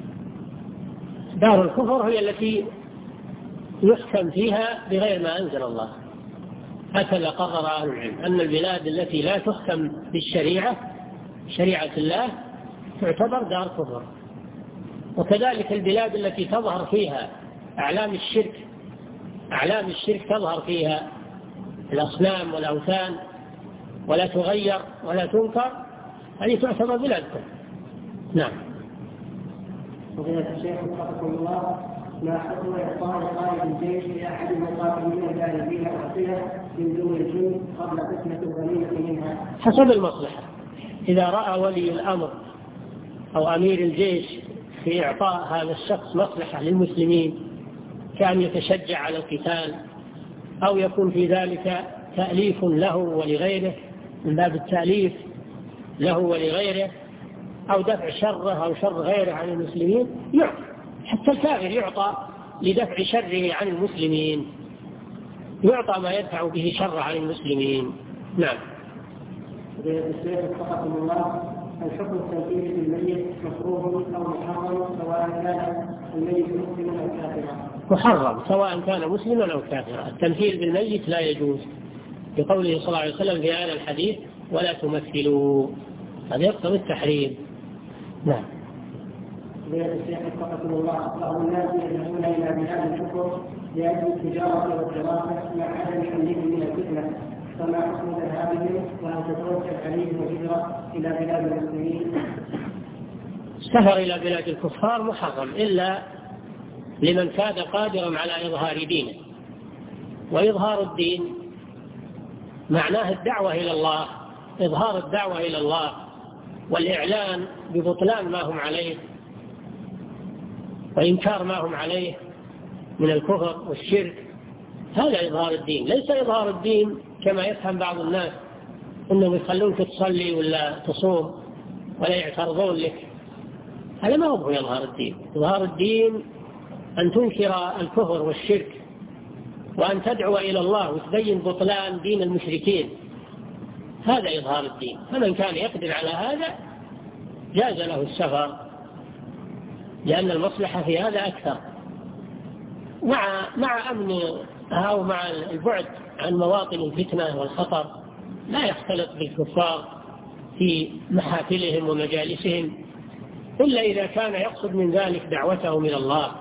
دار الكفر هي التي يحكم فيها بغير ما أنزل الله، هكذا قرر أهل العلم أن البلاد التي لا تحكم بالشريعة شريعة الله تعتبر دار كفر. وكذلك البلاد التي تظهر فيها أعلام الشرك أعلام الشرك تظهر فيها الأصنام والأوثان ولا تغير ولا تنكر، هذه تعتبر بلاد كفر. نعم. فضيلة الشيخ وفقكم الله، ما حكم إعطاء قائد الجيش لأحد المقاتلين البالغين أعطية من دون الجند قبل قسمة الغنيمة منها؟ حسب المصلحة. إذا رأى ولي الأمر أو أمير الجيش في إعطاء هذا الشخص مصلحة للمسلمين، كان يتشجع على القتال أو يكون في ذلك تأليف له ولغيره من باب التأليف له ولغيره، أو دفع شره أو شر غيره عن المسلمين، يعطى. حتى الكافر يعطى لدفع شره عن المسلمين، يعطى ما يدفع به شر عن المسلمين. نعم. الشيخ وفقكم الله، الحكم التنفيذي بالميت مكروه أو محرم سواء كان الميت مسلما أو كافرا؟ محرم سواء كان مسلما أو كافرا. التمثيل بالميت لا يجوز، بقوله صلى الله عليه وسلم في هذا الحديث ولا تمثلوا، هذا يقتضي التحريم. نعم. الشيخ وفقكم الله، بعض الناس يذهبون إلى بلاد الكفر لأجل التجارة والدراسة مع عدم حملهم من الفتنة، فما حكم ذهابهم وهل تتوجب عليهم الهجرة إلى بلاد المسلمين؟ السفر إلى بلاد الكفار محرم إلا لمن كان قادرا على إظهار دينه، وإظهار الدين معناه الدعوة إلى الله، إظهار الدعوة إلى الله والإعلان ببطلان ما هم عليه وإنكار ما هم عليه من الكفر والشرك، هذا إظهار الدين. ليس إظهار الدين كما يفهم بعض الناس أنهم يخلونك تصلي ولا تصوم ولا يعترضون لك، هذا ما هو إظهار الدين. إظهار الدين أن تنكر الكفر والشرك وأن تدعو إلى الله وتبين بطلان دين المشركين، هذا إظهار الدين. فمن كان يقدر على هذا جاز له السفر، لأن المصلحة في هذا أكثر، مع مع أمن أو مع البعد عن مواطن الفتنة والخطر. لا يختلط بالكفار في محافلهم ومجالسهم إلا إذا كان يقصد من ذلك دعوتهم إلى الله.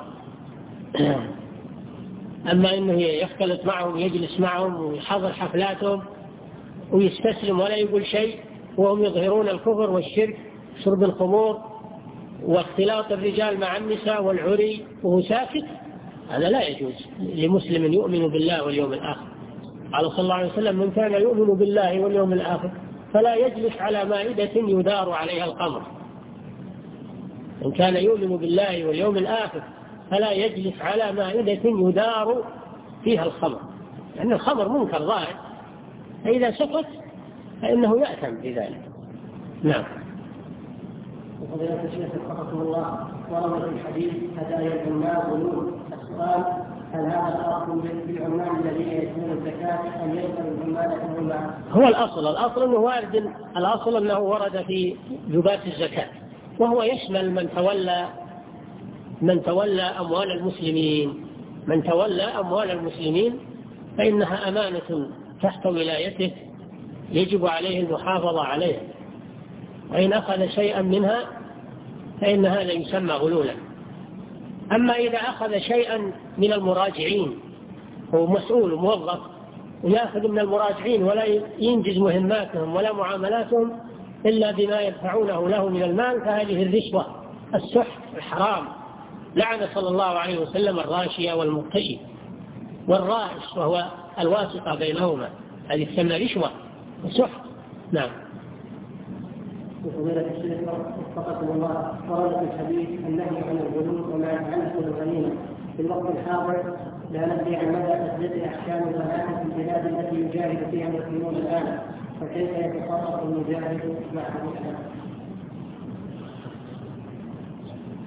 أما أنه يختلط معهم ويجلس معهم ويحضر حفلاتهم ويستسلم ولا يقول شيء وهم يظهرون الكفر والشرك، شرب الخمور واختلاط الرجال مع النساء والعري وهو ساكت، هذا لا يجوز لمسلم يؤمن بالله واليوم الآخر. قال صلى الله عليه وسلم من كان يؤمن بالله واليوم الآخر فلا يجلس على مائدة يدار عليها الخمر. من كان يؤمن بالله واليوم الآخر فلا يجلس على مائدة يدار فيها الخمر، لأن الخمر منكر ظاهر، فإذا سكت فإنه يأثم بذلك. نعم. وفضيلة الشيخ وفقكم الله، ورد في الحديث هدايا العمال غلول. السؤال: هل هذا خاص بالعمال الذين يدفعون الزكاة أم يدخل العمال كلهم؟ هو الأصل الأصل أنه وارد، الأصل أنه ورد في جبات الزكاة، وهو يشمل من تولى من تولى أموال المسلمين من تولى أموال المسلمين فإنها أمانة تحت ولايته يجب عليه المحافظة عليها، وإن أخذ شيئا منها فإن هذا يسمى غلولا. أما إذا أخذ شيئا من المراجعين، هو مسؤول موظف ويأخذ من المراجعين ولا ينجز مهماتهم ولا معاملاتهم إلا بما يدفعونه له من المال، فهذه الرشوة السحت الحرام. لعن صلى الله عليه وسلم الراشية والمرتشي والرائش وهو الواسطة بينهما، هذه تسمى رشوة وسحت. نعم. وفضيلة الشيخ وفقكم الله، ورد في الحديث النهي عن الغلول وما يتعلق بالغنيمة. في الوقت الحاضر لا ندري عن مدى تثبيت أحكام الغنائم في البلاد التي يجاهد فيها المسلمون الآن، فكيف يتصرف المجاهد مع هذا؟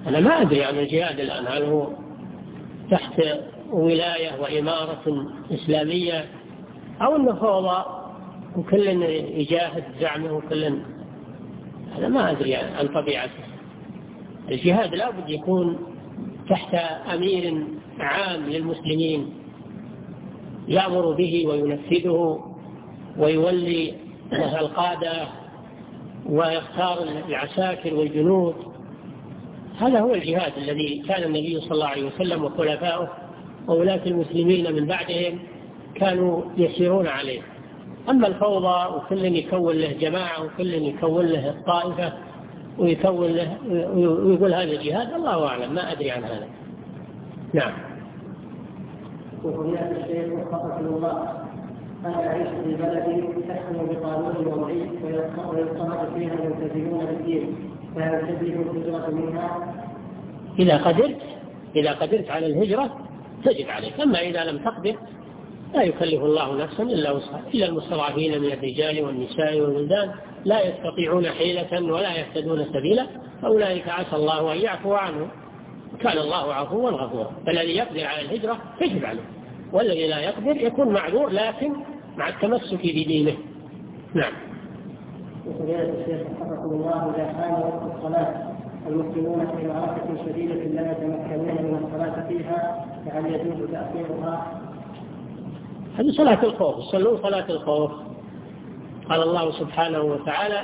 أنا ما أدري عن الجهاد الآن، هل هو تحت ولاية وإمارة إسلامية أو أنه فوضى وكل يجاهد زعمه وكل، أنا ما أدري عن طبيعته. الجهاد لا بد يكون تحت أمير عام للمسلمين يأمر به وينفذه ويولي القادة ويختار العساكر والجنود. هذا هو الجهاد الذي كان النبي صلى الله عليه وسلم وخلفائه وولاة المسلمين من بعدهم كانوا يسيرون عليه. أما الفوضى وكل يكون له جماعة وكل يكون له الطائفة ويكون له ويقول هذا الجهاد، الله أعلم، ما أدري عن هذا. نعم. وفضيلة الشيخ وفقكم الله، أنا أعيش في بلد تحكم بقانون وضعي ويضطهد فيها الملتزمون بالدين، فهل تجب الهجرة منها؟ إذا قدرت إذا قدرت على الهجرة تجب عليك، أما إذا لم تقدر لا يكلف الله نفسا إلا وسعها، إلا المستضعفين من الرجال والنساء والولدان لا يستطيعون حيلة ولا يهتدون سبيلا، فأولئك عسى الله أن يعفو عنهم، كان الله عفوا غفورا. فالذي يقدر على الهجرة تجب عليه، والذي لا يقدر يكون معذور لكن مع التمسك بدينه. نعم. وفضيلة الشيخ حفظكم الله، إذا كان وقت الصلاة المسلمون في معركة شديدة لا يتمكنون من الصلاة فيها، فهل يجوز تأخيرها؟ هذه صلاة الخوف، صلوا صلاة الخوف. قال الله سبحانه وتعالى: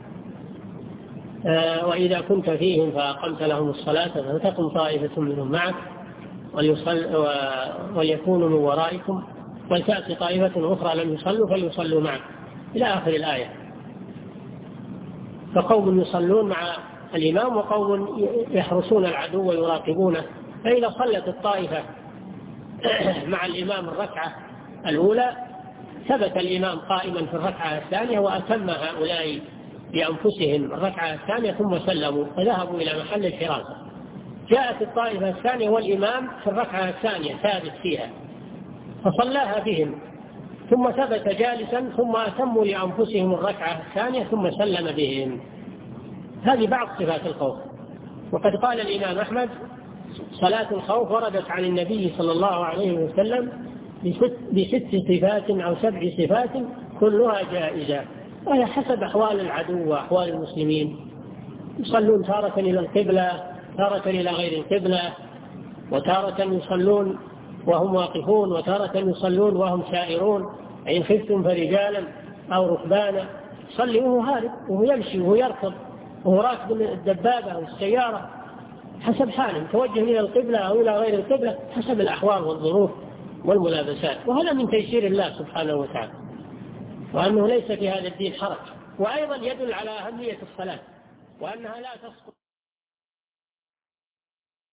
آه وإذا كنت فيهم فأقمت لهم الصلاة فلتقم طائفة منهم معك وليكونوا من ورائكم ولتأتي طائفة أخرى لم يصلوا فليصلوا معك، إلى آخر الآية. فقوم يصلون مع الإمام وقوم يحرسون العدو ويراقبونه، فإذا صلت الطائفة مع الإمام الركعة الأولى ثبت الإمام قائما في الركعة الثانية وأتم هؤلاء بأنفسهم الركعة الثانية ثم سلموا فذهبوا إلى محل الحراسة. جاءت الطائفة الثانية والإمام في الركعة الثانية ثابت فيها فصلاها بهم ثم ثبت جالسا ثم أتموا لأنفسهم الركعة الثانية ثم سلم بهم. هذه بعض صفات الخوف. وقد قال الإمام أحمد: صلاة الخوف وردت عن النبي صلى الله عليه وسلم بست, بست صفات أو سبع صفات كلها جائزة، وهي حسب أحوال العدو وأحوال المسلمين. يصلون تارة إلى القبلة، تارة إلى غير القبلة، وتارة يصلون وهم واقفون، وتارة يصلون وهم سائرون، إن خفتم فرجالا أو ركبانا. يصلي وهو هارب وهو يمشي وهو يركض وهو راكب الدبابة أو السيارة، حسب حاله، توجه إلى القبلة أو إلى غير القبلة حسب الأحوال والظروف والملابسات. وهذا من تيسير الله سبحانه وتعالى، وأنه ليس في هذا الدين حرج. وأيضا يدل على أهمية الصلاة وأنها لا تسقط